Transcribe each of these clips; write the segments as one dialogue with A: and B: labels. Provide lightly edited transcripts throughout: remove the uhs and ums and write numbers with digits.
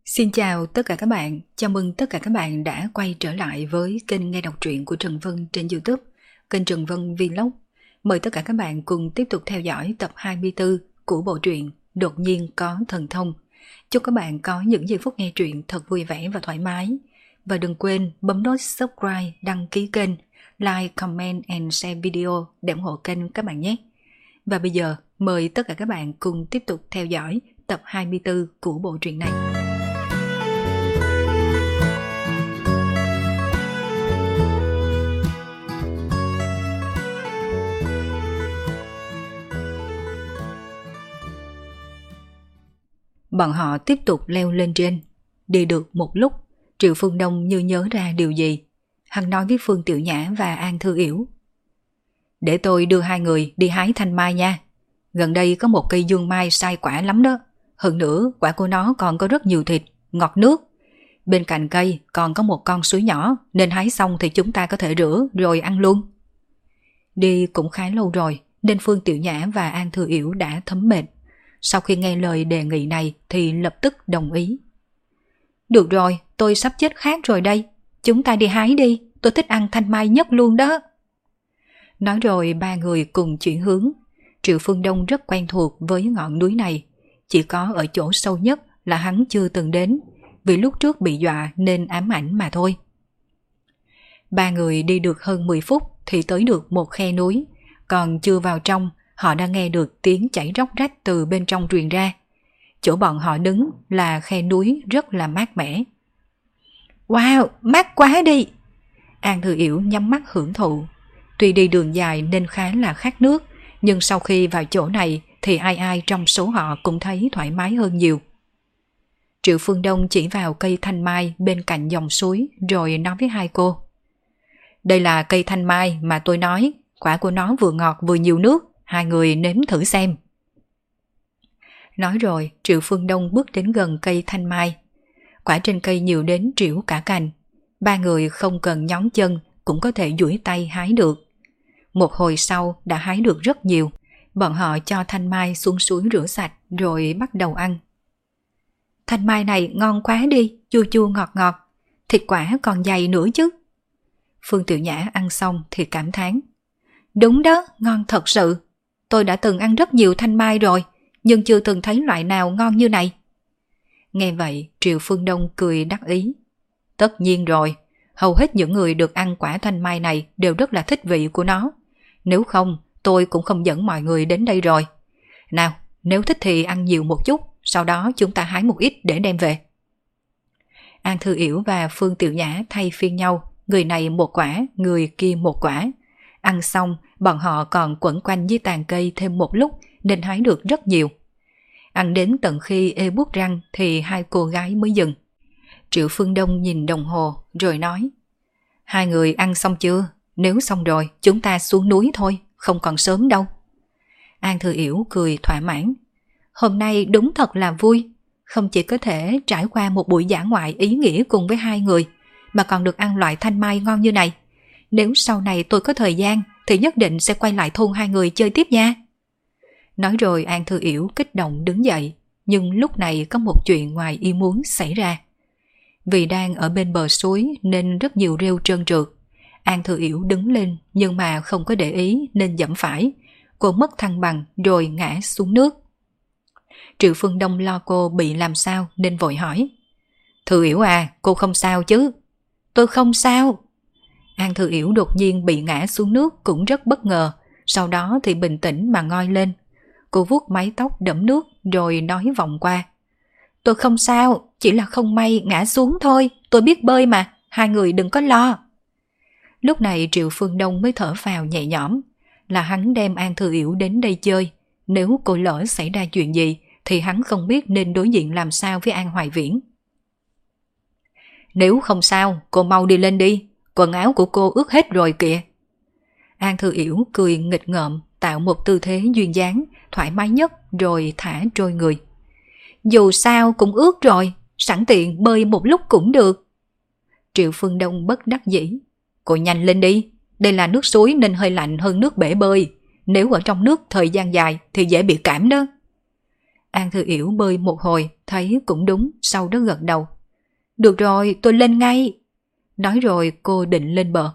A: Xin chào tất cả các bạn, chào mừng tất cả các bạn đã quay trở lại với kênh nghe đọc truyện của Trần Vân trên YouTube, kênh Trần Vân Vlog. Mời tất cả các bạn cùng tiếp tục theo dõi tập 24 của bộ truyện Đột nhiên có thần thông. Chúc các bạn có những giây phút nghe truyện thật vui vẻ và thoải mái. Và đừng quên bấm nút subscribe, đăng ký kênh, like, comment and share video để ủng hộ kênh các bạn nhé. Và bây giờ mời tất cả các bạn cùng tiếp tục theo dõi tập 24 của bộ truyện này. Bọn họ tiếp tục leo lên trên. Đi được một lúc, Triệu Phương Đông như nhớ ra điều gì. Hắn nói với Phương Tiểu Nhã và An Thư Yểu: "Để tôi đưa hai người đi hái thanh mai nha. Gần đây có một cây dương mai sai quả lắm đó. Hơn nữa quả của nó còn có rất nhiều thịt, ngọt nước. Bên cạnh cây còn có một con suối nhỏ, nên hái xong thì chúng ta có thể rửa rồi ăn luôn." Đi cũng khá lâu rồi nên Phương Tiểu Nhã và An Thư Yểu đã thấm mệt. Sau khi nghe lời đề nghị này thì lập tức đồng ý. "Được rồi, tôi sắp chết khát rồi đây. Chúng ta đi hái đi, tôi thích ăn thanh mai nhất luôn đó." Nói rồi ba người cùng chuyển hướng. Triệu Phương Đông rất quen thuộc với ngọn núi này. Chỉ có ở chỗ sâu nhất là hắn chưa từng đến, vì lúc trước bị dọa nên ám ảnh mà thôi. Ba người đi được hơn 10 phút thì tới được một khe núi. Còn chưa vào trong, họ đã nghe được tiếng chảy róc rách từ bên trong truyền ra. Chỗ bọn họ đứng là khe núi rất là mát mẻ. "Wow, mát quá đi!" An Thư Yểu nhắm mắt hưởng thụ. Tuy đi đường dài nên khá là khát nước, nhưng sau khi vào chỗ này thì ai ai trong số họ cũng thấy thoải mái hơn nhiều. Triệu Phương Đông chỉ vào cây thanh mai bên cạnh dòng suối rồi nói với hai cô: "Đây là cây thanh mai mà tôi nói, quả của nó vừa ngọt vừa nhiều nước, hai người nếm thử xem." Nói rồi Triệu Phương Đông bước đến gần cây thanh mai. Quả trên cây nhiều đến trĩu cả cành. Ba người không cần nhón chân cũng có thể duỗi tay hái được. Một hồi sau đã hái được rất nhiều. Bọn họ cho thanh mai xuống suối rửa sạch rồi bắt đầu ăn. "Thanh mai này ngon quá đi, chua chua ngọt ngọt, thịt quả còn dày nữa chứ." Phương Tiểu Nhã ăn xong thì cảm thán: "Đúng đó, ngon thật sự. Tôi đã từng ăn rất nhiều thanh mai rồi, nhưng chưa từng thấy loại nào ngon như này." Nghe vậy Triệu Phương Đông cười đắc ý: "Tất nhiên rồi, hầu hết những người được ăn quả thanh mai này đều rất là thích vị của nó. Nếu không tôi cũng không dẫn mọi người đến đây rồi. Nào, nếu thích thì ăn nhiều một chút, sau đó chúng ta hái một ít để đem về." An Thư Yểu và Phương Tiểu Nhã thay phiên nhau, người này một quả, người kia một quả. Ăn xong bọn họ còn quẩn quanh dưới tàn cây thêm một lúc nên hái được rất nhiều. Ăn đến tận khi ê buốt răng thì hai cô gái mới dừng. Triệu Phương Đông nhìn đồng hồ rồi nói: "Hai người ăn xong chưa? Nếu xong rồi chúng ta xuống núi thôi, không còn sớm đâu." An Thư Yểu cười thỏa mãn: "Hôm nay đúng thật là vui. Không chỉ có thể trải qua một buổi dã ngoại ý nghĩa cùng với hai người, mà còn được ăn loại thanh mai ngon như này. Nếu sau này tôi có thời gian thì nhất định sẽ quay lại thôn hai người chơi tiếp nha." Nói rồi An Thư Yểu kích động đứng dậy, nhưng lúc này có một chuyện ngoài ý muốn xảy ra. Vì đang ở bên bờ suối nên rất nhiều rêu trơn trượt. An Thư Yểu đứng lên nhưng mà không có để ý nên giẫm phải. Cô mất thăng bằng rồi ngã xuống nước. Triệu Phương Đông lo cô bị làm sao nên vội hỏi: "Thư Yểu à, cô không sao chứ?" "Tôi không sao." An Thư Yểu đột nhiên bị ngã xuống nước cũng rất bất ngờ. Sau đó thì bình tĩnh mà ngoi lên. Cô vuốt mái tóc đẫm nước rồi nói vòng qua: "Tôi không sao, chỉ là không may ngã xuống thôi, tôi biết bơi mà, hai người đừng có lo." Lúc này Triệu Phương Đông mới thở phào nhẹ nhõm. Là hắn đem An Thư Yểu đến đây chơi. Nếu cô lỡ xảy ra chuyện gì thì hắn không biết nên đối diện làm sao với An Hoài Viễn. "Nếu không sao, cô mau đi lên đi, quần áo của cô ướt hết rồi kìa." An Thư Yểu cười nghịch ngợm, tạo một tư thế duyên dáng, thoải mái nhất rồi thả trôi người. "Dù sao cũng ướt rồi, sẵn tiện bơi một lúc cũng được." Triệu Phương Đông bất đắc dĩ: "Cô nhanh lên đi, đây là nước suối nên hơi lạnh hơn nước bể bơi. Nếu ở trong nước thời gian dài thì dễ bị cảm đó." An Thư Yểu bơi một hồi, thấy cũng đúng, sau đó gật đầu. Được rồi, tôi lên ngay. Nói rồi cô định lên bờ.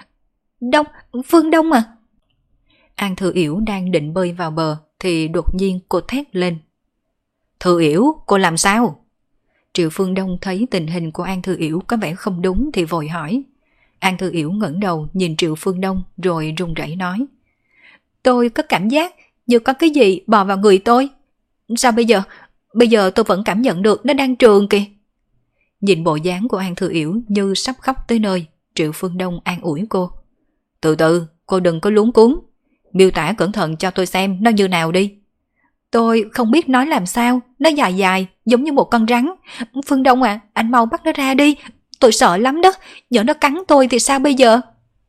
A: Phương Đông à? An Thư Yểu đang định bơi vào bờ thì đột nhiên cô thét lên. Thư Yểu, cô làm sao? Triệu Phương Đông thấy tình hình của An Thư Yểu có vẻ không đúng thì vội hỏi. An Thư Yểu ngẩng đầu nhìn Triệu Phương Đông rồi run rẩy nói. Tôi có cảm giác như có cái gì bò vào người tôi. Sao bây giờ? Bây giờ tôi vẫn cảm nhận được nó đang trườn kìa. Nhìn bộ dáng của An Thư Yểu như sắp khóc tới nơi, Triệu Phương Đông an ủi cô. Từ từ, cô đừng có luống cuống. Miêu tả cẩn thận cho tôi xem nó như nào đi. Tôi không biết nói làm sao, nó dài dài, giống như một con rắn. Phương Đông à, anh mau bắt nó ra đi. Tôi sợ lắm đó, nhỡ nó cắn tôi thì sao bây giờ?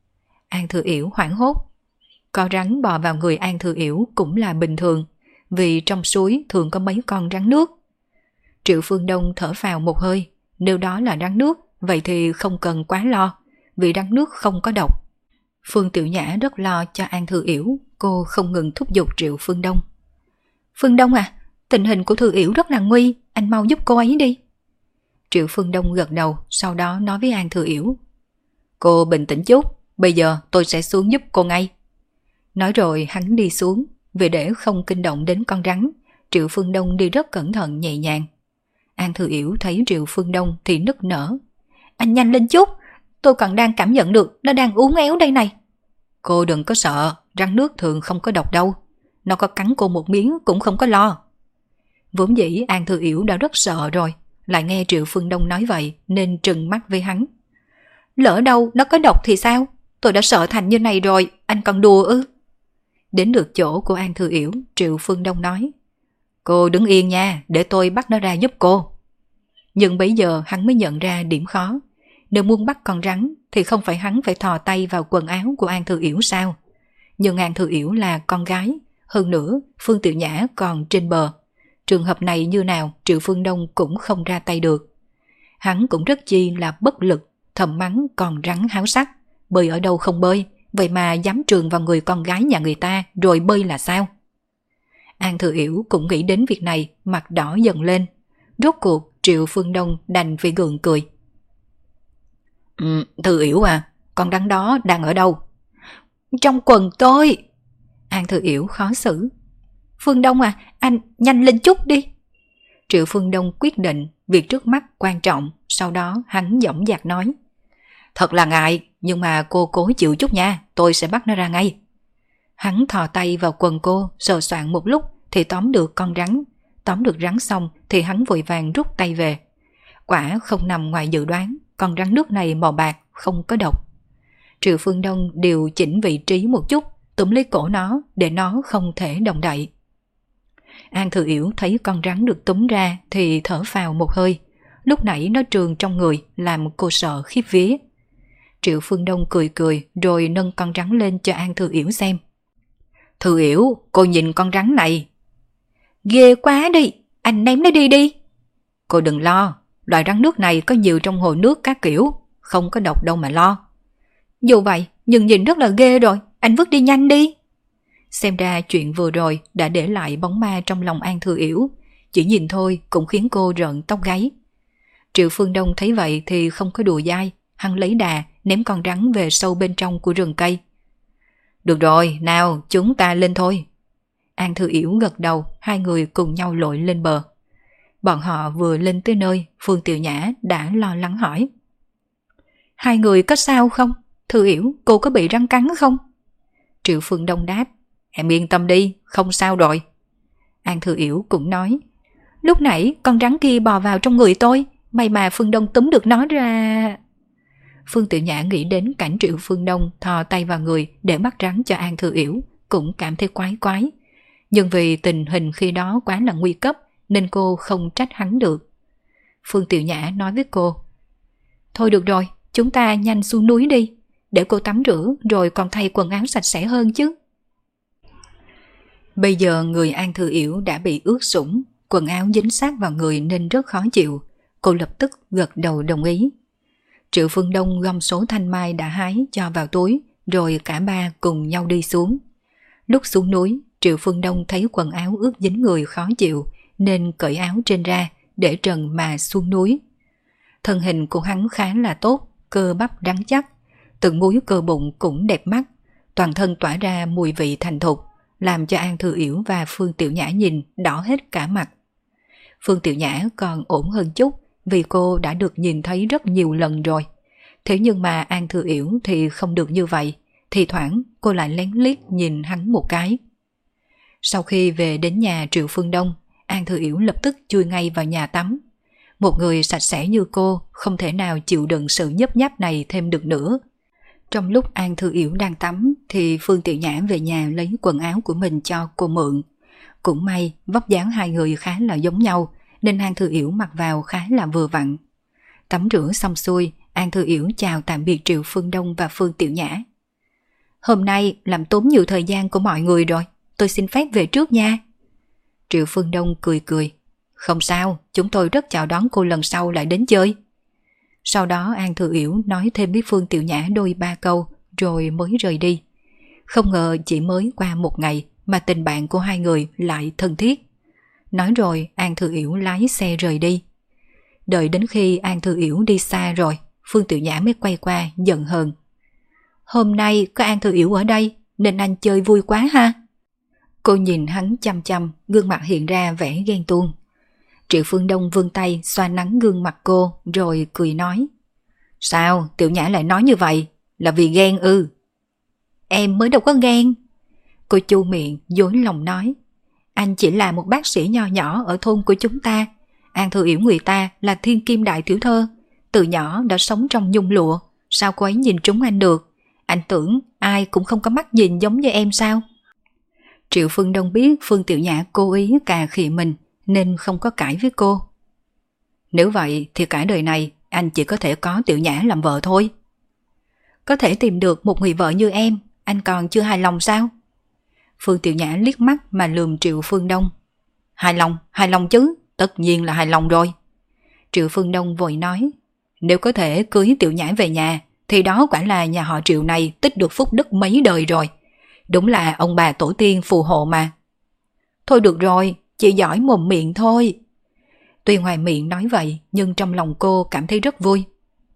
A: An Thư Yểu hoảng hốt. Con rắn bò vào người An Thư Yểu cũng là bình thường, vì trong suối thường có mấy con rắn nước. Triệu Phương Đông thở phào một hơi, nếu đó là rắn nước, vậy thì không cần quá lo, vì rắn nước không có độc. Phương Tiểu Nhã rất lo cho An Thư Yểu, cô không ngừng thúc giục Triệu Phương Đông. Phương Đông à, tình hình của Thư Yểu rất là nguy, anh mau giúp cô ấy đi. Triệu Phương Đông gật đầu, sau đó nói với An Thư Yểu. Cô bình tĩnh chút, bây giờ tôi sẽ xuống giúp cô ngay. Nói rồi hắn đi xuống, vì để không kinh động đến con rắn, Triệu Phương Đông đi rất cẩn thận nhẹ nhàng. An Thư Yểu thấy Triệu Phương Đông thì nức nở. Anh nhanh lên chút, tôi còn đang cảm nhận được nó đang uốn éo đây này. Cô đừng có sợ, rắn nước thường không có độc đâu. Nó có cắn cô một miếng cũng không có lo. Vốn dĩ An Thư Yểu đã rất sợ rồi, lại nghe Triệu Phương Đông nói vậy nên trừng mắt với hắn. Lỡ đâu nó có độc thì sao? Tôi đã sợ thành như này rồi, anh còn đùa ư? Đến được chỗ của An Thư Yểu, Triệu Phương Đông nói. Cô đứng yên nha, để tôi bắt nó ra giúp cô. Nhưng bấy giờ hắn mới nhận ra điểm khó. Nếu muốn bắt con rắn thì không phải hắn phải thò tay vào quần áo của An Thư Yểu sao? Nhưng An Thư Yểu là con gái, hơn nữa Phương Tiểu Nhã còn trên bờ. Trường hợp này như nào Triệu Phương Đông cũng không ra tay được. Hắn cũng rất chi là bất lực, thầm mắng còn rắn háo sắc. Bơi ở đâu không bơi, vậy mà dám trườn vào người con gái nhà người ta rồi bơi là sao? An Thư Yểu cũng nghĩ đến việc này, mặt đỏ dần lên. Rốt cuộc Triệu Phương Đông đành phải gượng cười. Thư Yểu à, con rắn đó đang ở đâu? Trong quần tôi. An Thư Yểu khó xử. Phương Đông à, anh nhanh lên chút đi. Triệu Phương Đông quyết định việc trước mắt quan trọng, sau đó hắn dõng dạc nói. Thật là ngại, nhưng mà cô cố chịu chút nha, tôi sẽ bắt nó ra ngay. Hắn thò tay vào quần cô, sờ soạn một lúc thì tóm được con rắn. Tóm được rắn xong thì hắn vội vàng rút tay về. Quả không nằm ngoài dự đoán, con rắn nước này màu bạc, không có độc. Triệu Phương Đông điều chỉnh vị trí một chút, túm lấy cổ nó để nó không thể động đậy. An Thư Yểu thấy con rắn được túm ra thì thở phào một hơi. Lúc nãy nó trườn trong người làm cô sợ khiếp vía. Triệu Phương Đông cười cười rồi nâng con rắn lên cho An Thư Yểu xem. Thư Yểu, cô nhìn con rắn này. Ghê quá đi, anh ném nó đi đi. Cô đừng lo, loài rắn nước này có nhiều trong hồ nước các kiểu, không có độc đâu mà lo. Dù vậy, nhưng nhìn rất là ghê rồi, anh vứt đi nhanh đi. Xem ra chuyện vừa rồi đã để lại bóng ma trong lòng An Thư Yểu, chỉ nhìn thôi cũng khiến cô rợn tóc gáy. Triệu Phương Đông thấy vậy thì không có đùa dai, hắn lấy đà ném con rắn về sâu bên trong của rừng cây. Được rồi, nào chúng ta lên thôi. An Thư Yểu gật đầu, hai người cùng nhau lội lên bờ. Bọn họ vừa lên tới nơi, Phương Tiểu Nhã đã lo lắng hỏi. Hai người có sao không? Thư Yểu, cô có bị rắn cắn không? Triệu Phương Đông đáp. Em yên tâm đi, không sao rồi. An Thư Yểu cũng nói. Lúc nãy con rắn kia bò vào trong người tôi, may mà Phương Đông túm được nó ra. Phương Tiểu Nhã nghĩ đến cảnh Triệu Phương Đông thò tay vào người để bắt rắn cho An Thư Yểu, cũng cảm thấy quái quái. Nhưng vì tình hình khi đó quá là nguy cấp nên cô không trách hắn được. Phương Tiểu Nhã nói với cô. Thôi được rồi, chúng ta nhanh xuống núi đi, để cô tắm rửa rồi còn thay quần áo sạch sẽ hơn chứ. Bây giờ người An Thư Yểu đã bị ướt sũng, quần áo dính sát vào người nên rất khó chịu. Cô lập tức gật đầu đồng ý. Triệu Phương Đông gom số thanh mai đã hái cho vào túi, rồi cả ba cùng nhau đi xuống. Lúc xuống núi, Triệu Phương Đông thấy quần áo ướt dính người khó chịu, nên cởi áo trên ra để trần mà xuống núi. Thân hình của hắn khá là tốt, cơ bắp rắn chắc, từng múi cơ bụng cũng đẹp mắt, toàn thân tỏa ra mùi vị thành thục, làm cho An Thư Yểu và Phương Tiểu Nhã nhìn đỏ hết cả mặt. Phương Tiểu Nhã còn ổn hơn chút vì cô đã được nhìn thấy rất nhiều lần rồi. Thế nhưng mà An Thư Yểu thì không được như vậy, thì thoảng cô lại lén liếc nhìn hắn một cái. Sau khi về đến nhà Triệu Phương Đông, An Thư Yểu lập tức chui ngay vào nhà tắm. Một người sạch sẽ như cô không thể nào chịu đựng sự nhấp nháp này thêm được nữa. Trong lúc An Thư Yểu đang tắm thì Phương Tiểu Nhã về nhà lấy quần áo của mình cho cô mượn. Cũng may vóc dáng hai người khá là giống nhau nên An Thư Yểu mặc vào khá là vừa vặn. Tắm rửa xong xuôi, An Thư Yểu chào tạm biệt Triệu Phương Đông và Phương Tiểu Nhã. Hôm nay làm tốn nhiều thời gian của mọi người rồi, tôi xin phép về trước nha. Triệu Phương Đông cười cười. Không sao, chúng tôi rất chào đón cô lần sau lại đến chơi. Sau đó An Thư Yểu nói thêm với Phương Tiểu Nhã đôi ba câu rồi mới rời đi. Không ngờ chỉ mới qua một ngày mà tình bạn của hai người lại thân thiết. Nói rồi An Thư Yểu lái xe rời đi. Đợi đến khi An Thư Yểu đi xa rồi, Phương Tiểu Nhã mới quay qua giận hờn. Hôm nay có An Thư Yểu ở đây nên anh chơi vui quá ha. Cô nhìn hắn chăm chăm, gương mặt hiện ra vẻ ghen tuông. Triệu Phương Đông vươn tay xoa nắng gương mặt cô rồi cười nói. Sao Tiểu Nhã lại nói như vậy? Là vì ghen ư? Em mới đâu có ghen. Cô chu miệng dối lòng nói. Anh chỉ là một bác sĩ nho nhỏ ở thôn của chúng ta. An Thư Yểu người ta là thiên kim đại tiểu thơ, từ nhỏ đã sống trong nhung lụa. Sao cô ấy nhìn trúng anh được? Anh tưởng ai cũng không có mắt nhìn giống như em sao? Triệu Phương Đông biết Phương Tiểu Nhã cố ý cà khịa mình nên không có cãi với cô. Nếu vậy thì cả đời này anh chỉ có thể có Tiểu Nhã làm vợ thôi. Có thể tìm được một người vợ như em, anh còn chưa hài lòng sao? Phương Tiểu Nhã liếc mắt mà lườm Triệu Phương Đông. Hài lòng chứ, tất nhiên là hài lòng rồi. Triệu Phương Đông vội nói. Nếu có thể cưới Tiểu Nhã về nhà thì đó quả là nhà họ Triệu này tích được phúc đức mấy đời rồi. Đúng là ông bà tổ tiên phù hộ mà. Thôi được rồi, chị giỏi mồm miệng thôi. Tuy ngoài miệng nói vậy nhưng trong lòng cô cảm thấy rất vui.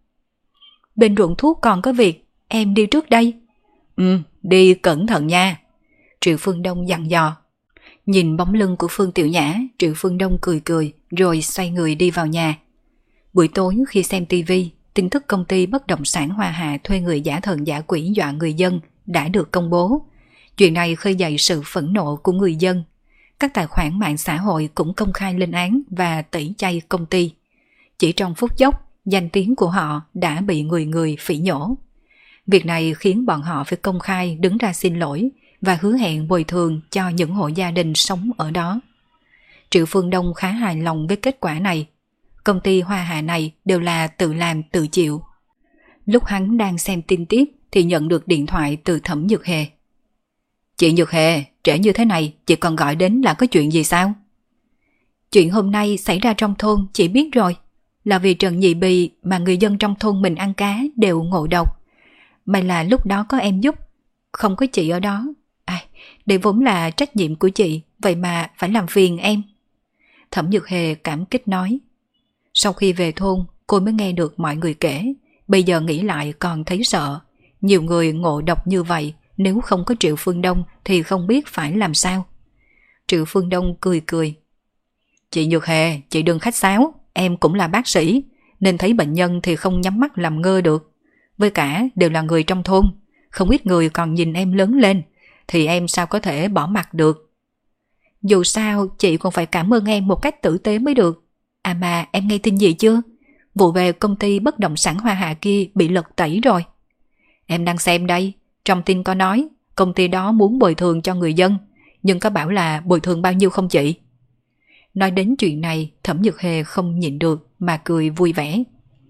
A: Bên ruộng thuốc còn có việc, em đi trước đây. Đi cẩn thận nha. Triệu Phương Đông dặn dò. Nhìn bóng lưng của Phương Tiểu Nhã, Triệu Phương Đông cười cười rồi xoay người đi vào nhà. Buổi tối khi xem tivi, tin tức công ty bất động sản Hoa Hà thuê người giả thần giả quỷ dọa người dân đã được công bố. Chuyện này khơi dậy sự phẫn nộ của người dân. Các tài khoản mạng xã hội cũng công khai lên án và tẩy chay công ty. Chỉ trong phút chốc, danh tiếng của họ đã bị người người phỉ nhổ. Việc này khiến bọn họ phải công khai đứng ra xin lỗi và hứa hẹn bồi thường cho những hộ gia đình sống ở đó. Triệu Phương Đông khá hài lòng với kết quả này. Công ty Hoa Hà này đều là tự làm tự chịu. Lúc hắn đang xem tin tiếp thì nhận được điện thoại từ Thẩm Nhược Hề. Chị Nhược Hề, trễ như thế này chị còn gọi đến là có chuyện gì sao? Chuyện hôm nay xảy ra trong thôn chị biết rồi. Là vì Trần Nhị Bì mà người dân trong thôn mình ăn cá đều ngộ độc. May là lúc đó có em giúp, không có chị ở đó. Đây vốn là trách nhiệm của chị, vậy mà phải làm phiền em. Thẩm Nhược Hề cảm kích nói. Sau khi về thôn, cô mới nghe được mọi người kể. Bây giờ nghĩ lại còn thấy sợ. Nhiều người ngộ độc như vậy, nếu không có Triệu Phương Đông thì không biết phải làm sao. Triệu Phương Đông cười cười. Chị Nhược Hề, chị đừng khách sáo. Em cũng là bác sĩ, nên thấy bệnh nhân thì không nhắm mắt làm ngơ được. Với cả đều là người trong thôn, không ít người còn nhìn em lớn lên, thì em sao có thể bỏ mặc được. Dù sao chị còn phải cảm ơn em một cách tử tế mới được. À mà em nghe tin gì chưa? Vụ về công ty bất động sản Hoa Hạ kia bị lật tẩy rồi. Em đang xem đây, trong tin có nói công ty đó muốn bồi thường cho người dân, nhưng có bảo là bồi thường bao nhiêu không chị? Nói đến chuyện này, Thẩm Nhược Hề không nhịn được mà cười vui vẻ.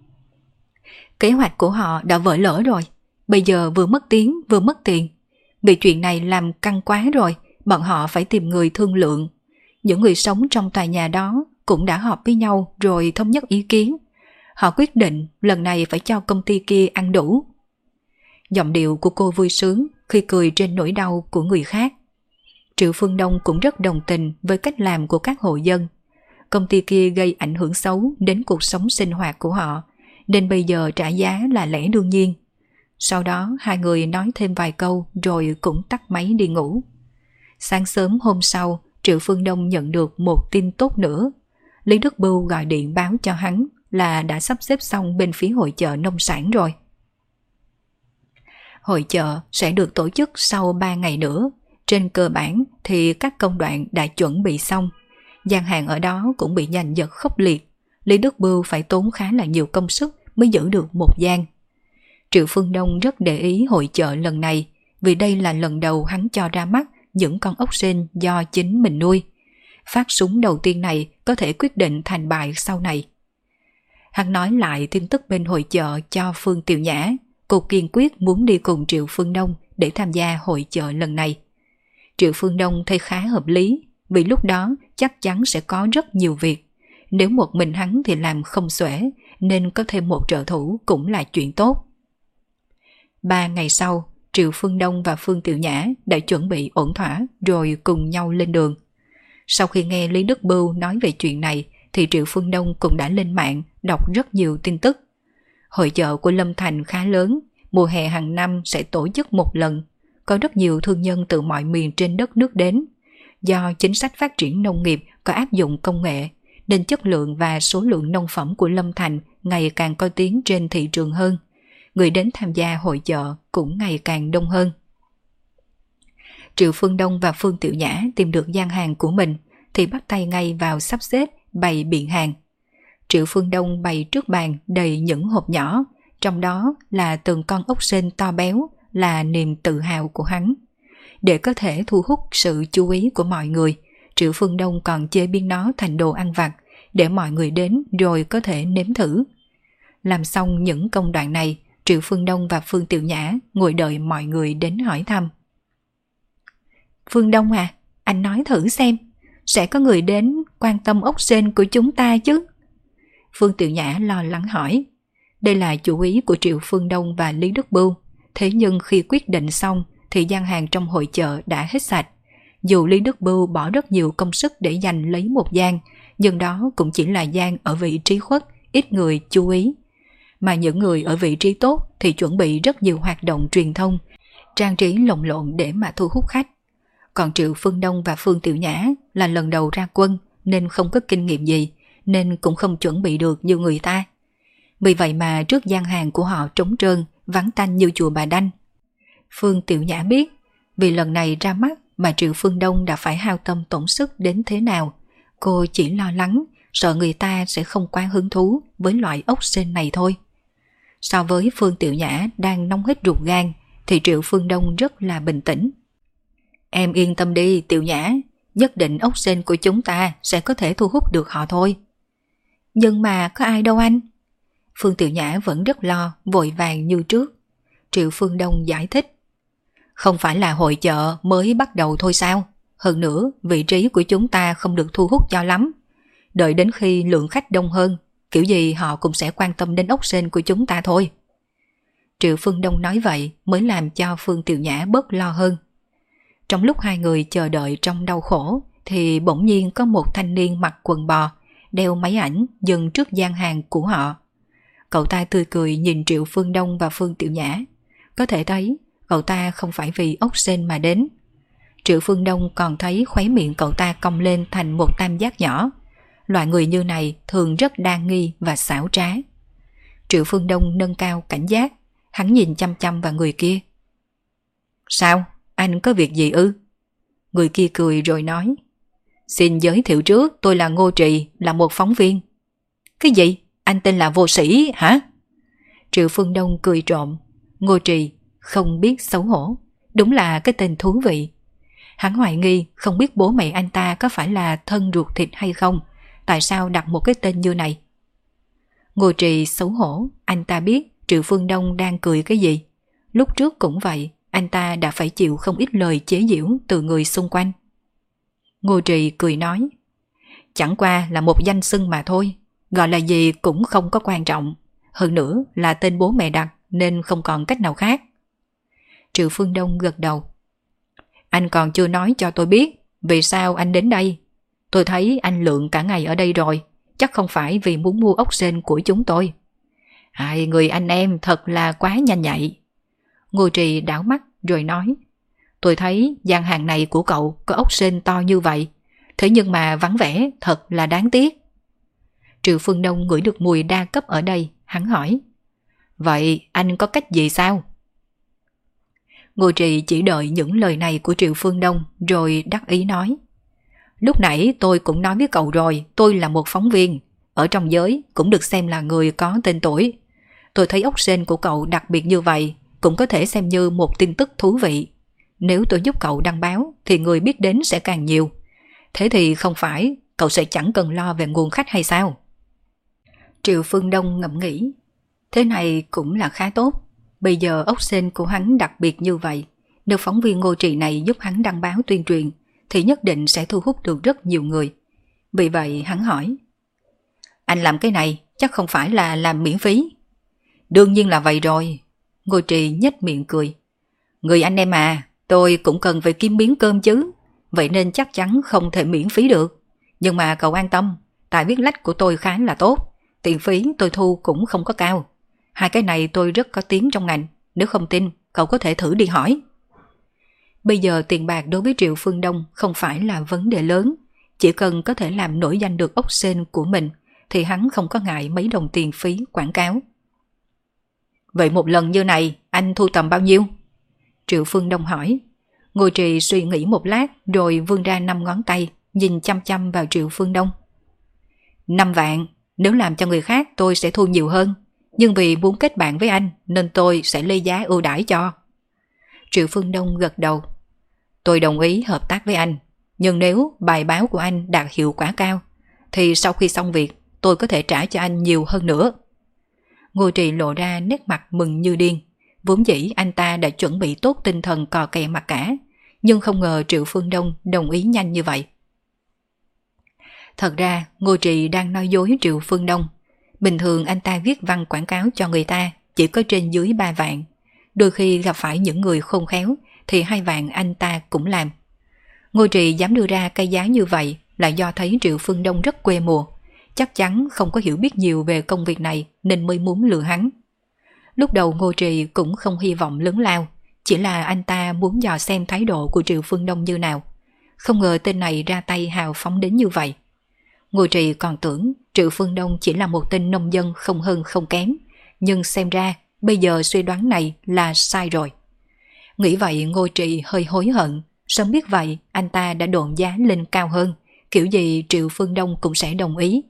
A: Kế hoạch của họ đã vỡ lỡ rồi, bây giờ vừa mất tiếng vừa mất tiền. Bị chuyện này làm căng quá rồi, bọn họ phải tìm người thương lượng. Những người sống trong tòa nhà đó cũng đã họp với nhau rồi thống nhất ý kiến. Họ quyết định lần này phải cho công ty kia ăn đủ. Giọng điệu của cô vui sướng khi cười trên nỗi đau của người khác. Triệu Phương Đông cũng rất đồng tình với cách làm của các hộ dân. công ty kia gây ảnh hưởng xấu đến cuộc sống sinh hoạt của họ, nên bây giờ trả giá là lẽ đương nhiên. Sau đó hai người nói thêm vài câu rồi cũng tắt máy đi ngủ. Sáng sớm hôm sau, Triệu Phương Đông nhận được một tin tốt nữa. Lý Đức Bưu gọi điện báo cho hắn là đã sắp xếp xong bên phía hội chợ nông sản rồi. Hội chợ sẽ được tổ chức sau 3 ngày nữa. Trên cơ bản thì các công đoạn đã chuẩn bị xong. Gian hàng ở đó cũng bị giành giật khốc liệt. Lý Đức Bưu phải tốn khá là nhiều công sức mới giữ được một gian. Triệu Phương Đông rất để ý hội chợ lần này, vì đây là lần đầu hắn cho ra mắt những con ốc sên do chính mình nuôi. Phát súng đầu tiên này có thể quyết định thành bại sau này. Hắn nói lại tin tức bên hội chợ cho Phương Tiểu Nhã. Cô kiên quyết muốn đi cùng Triệu Phương Đông để tham gia hội chợ lần này. Triệu Phương Đông thấy khá hợp lý, vì lúc đó chắc chắn sẽ có rất nhiều việc. Nếu một mình hắn thì làm không xuể, nên có thêm một trợ thủ cũng là chuyện tốt. 3 ngày sau, Triệu Phương Đông và Phương Tiểu Nhã đã chuẩn bị ổn thỏa rồi cùng nhau lên đường. Sau khi nghe Lý Đức Bưu nói về chuyện này thì Triệu Phương Đông cũng đã lên mạng đọc rất nhiều tin tức. Hội chợ của Lâm Thành khá lớn, mùa hè hàng năm sẽ tổ chức một lần. Có rất nhiều thương nhân từ mọi miền trên đất nước đến. Do chính sách phát triển nông nghiệp có áp dụng công nghệ, nên chất lượng và số lượng nông phẩm của Lâm Thành ngày càng có tiếng trên thị trường hơn. Người đến tham gia hội chợ cũng ngày càng đông hơn. Triệu Phương Đông và Phương Tiểu Nhã tìm được gian hàng của mình thì bắt tay ngay vào sắp xếp bày biện hàng. Triệu Phương Đông bày trước bàn đầy những hộp nhỏ, trong đó là từng con ốc sên to béo là niềm tự hào của hắn. Để có thể thu hút sự chú ý của mọi người, Triệu Phương Đông còn chế biến nó thành đồ ăn vặt để mọi người đến rồi có thể nếm thử. Làm xong những công đoạn này, Triệu Phương Đông và Phương Tiểu Nhã ngồi đợi mọi người đến hỏi thăm. Phương Đông à, anh nói thử xem, sẽ có người đến quan tâm ốc sên của chúng ta chứ? Phương Tiểu Nhã lo lắng hỏi. Đây là chủ ý của Triệu Phương Đông và Lý Đức Bưu, thế nhưng khi quyết định xong thì gian hàng trong hội chợ đã hết sạch. Dù Lý Đức Bưu bỏ rất nhiều công sức để giành lấy một gian, nhưng đó cũng chỉ là gian ở vị trí khuất, ít người chú ý. Mà những người ở vị trí tốt thì chuẩn bị rất nhiều hoạt động truyền thông, trang trí lồng lộn để mà thu hút khách. Còn Triệu Phương Đông và Phương Tiểu Nhã là lần đầu ra quân nên không có kinh nghiệm gì, nên cũng không chuẩn bị được như người ta. Vì vậy mà trước gian hàng của họ trống trơn, vắng tanh như chùa Bà Đanh. Phương Tiểu Nhã biết, vì lần này ra mắt mà Triệu Phương Đông đã phải hao tâm tổn sức đến thế nào. Cô chỉ lo lắng, sợ người ta sẽ không quá hứng thú với loại ốc sên này thôi. So với Phương Tiểu Nhã đang nóng hết ruột gan, thì Triệu Phương Đông rất là bình tĩnh. Em yên tâm đi Tiểu Nhã, nhất định ốc sên của chúng ta sẽ có thể thu hút được họ thôi. Nhưng mà có ai đâu anh? Phương Tiểu Nhã vẫn rất lo, vội vàng như trước. Triệu Phương Đông giải thích. Không phải là hội chợ mới bắt đầu thôi sao? Hơn nữa, vị trí của chúng ta không được thu hút cho lắm. Đợi đến khi lượng khách đông hơn, kiểu gì họ cũng sẽ quan tâm đến ốc sên của chúng ta thôi. Triệu Phương Đông nói vậy mới làm cho Phương Tiểu Nhã bớt lo hơn. Trong lúc hai người chờ đợi trong đau khổ, thì bỗng nhiên có một thanh niên mặc quần bò, đeo máy ảnh dừng trước gian hàng của họ. Cậu ta tươi cười nhìn Triệu Phương Đông và Phương Tiểu Nhã. Có thể thấy cậu ta không phải vì ốc sên mà đến. Triệu Phương Đông còn thấy khóe miệng cậu ta cong lên thành một tam giác nhỏ. Loại người như này thường rất đa nghi và xảo trá. Triệu Phương Đông nâng cao cảnh giác, hắn nhìn chăm chăm vào người kia. Sao? Anh có việc gì ư? Người kia cười rồi nói. Xin giới thiệu trước, tôi là Ngô Trì, là một phóng viên. Cái gì? Anh tên là Vô Sĩ hả? Triệu Phương Đông cười trộm. Ngô Trì không biết xấu hổ, đúng là cái tên thú vị. Hắn hoài nghi không biết bố mẹ anh ta có phải là thân ruột thịt hay không, tại sao đặt một cái tên như này. Ngô Trì xấu hổ, anh ta biết Triệu Phương Đông đang cười cái gì. Lúc trước cũng vậy, anh ta đã phải chịu không ít lời chế giễu từ người xung quanh. Ngô Trì cười nói, chẳng qua là một danh xưng mà thôi, gọi là gì cũng không có quan trọng. Hơn nữa là tên bố mẹ đặt nên không còn cách nào khác. Triệu Phương Đông gật đầu. Anh còn chưa nói cho tôi biết vì sao anh đến đây. Tôi thấy anh Lượng cả ngày ở đây rồi, chắc không phải vì muốn mua ốc sên của chúng tôi. Hai người anh em thật là quá nhanh nhạy. Ngô Trì đảo mắt rồi nói, tôi thấy gian hàng này của cậu có ốc sên to như vậy, thế nhưng mà vắng vẻ thật là đáng tiếc. Triệu Phương Đông ngửi được mùi đa cấp ở đây, hắn hỏi, vậy anh có cách gì sao? Ngô Trì chỉ đợi những lời này của Triệu Phương Đông rồi đắc ý nói, lúc nãy tôi cũng nói với cậu rồi, tôi là một phóng viên, ở trong giới cũng được xem là người có tên tuổi. Tôi thấy ốc sên của cậu đặc biệt như vậy, cũng có thể xem như một tin tức thú vị. Nếu tôi giúp cậu đăng báo thì người biết đến sẽ càng nhiều. Thế thì không phải cậu sẽ chẳng cần lo về nguồn khách hay sao? Triệu Phương Đông ngẫm nghĩ, thế này cũng là khá tốt. Bây giờ ốc sên của hắn đặc biệt như vậy, nếu phóng viên Ngô Trì này giúp hắn đăng báo tuyên truyền thì nhất định sẽ thu hút được rất nhiều người. Vì vậy hắn hỏi, anh làm cái này chắc không phải là làm miễn phí? Đương nhiên là vậy rồi. Ngô Trì nhếch miệng cười, người anh em à, tôi cũng cần phải kiếm miếng cơm chứ, vậy nên chắc chắn không thể miễn phí được. Nhưng mà cậu an tâm, tài viết lách của tôi khá là tốt, tiền phí tôi thu cũng không có cao. Hai cái này tôi rất có tiếng trong ngành, nếu không tin cậu có thể thử đi hỏi. Bây giờ tiền bạc đối với Triệu Phương Đông không phải là vấn đề lớn, chỉ cần có thể làm nổi danh được ốc sên của mình thì hắn không có ngại mấy đồng tiền phí quảng cáo. Vậy một lần như này anh thu tầm bao nhiêu? Triệu Phương Đông hỏi. Ngô Trì suy nghĩ một lát rồi vươn ra 5 ngón tay, nhìn chăm chăm vào Triệu Phương Đông. 5 vạn, nếu làm cho người khác tôi sẽ thu nhiều hơn, nhưng vì muốn kết bạn với anh nên tôi sẽ lấy giá ưu đãi cho. Triệu Phương Đông gật đầu. Tôi đồng ý hợp tác với anh, nhưng nếu bài báo của anh đạt hiệu quả cao thì sau khi xong việc tôi có thể trả cho anh nhiều hơn nữa. Ngô Trì lộ ra nét mặt mừng như điên. Vốn dĩ anh ta đã chuẩn bị tốt tinh thần cò kè mặt cả, nhưng không ngờ Triệu Phương Đông đồng ý nhanh như vậy. Thật ra Ngô Trì đang nói dối Triệu Phương Đông. Bình thường anh ta viết văn quảng cáo cho người ta chỉ có trên dưới 3 vạn. Đôi khi gặp phải những người khôn khéo thì 2 vạn anh ta cũng làm. Ngô Trì dám đưa ra cái giá như vậy là do thấy Triệu Phương Đông rất quê mùa, chắc chắn không có hiểu biết nhiều về công việc này nên mới muốn lừa hắn. Lúc đầu Ngô Trì cũng không hy vọng lớn lao, chỉ là anh ta muốn dò xem thái độ của Triệu Phương Đông như nào. Không ngờ tên này ra tay hào phóng đến như vậy. Ngô Trì còn tưởng Triệu Phương Đông chỉ là một tên nông dân không hơn không kém, nhưng xem ra bây giờ suy đoán này là sai rồi. Nghĩ vậy Ngô Trì hơi hối hận, sớm biết vậy anh ta đã độn giá lên cao hơn, kiểu gì Triệu Phương Đông cũng sẽ đồng ý.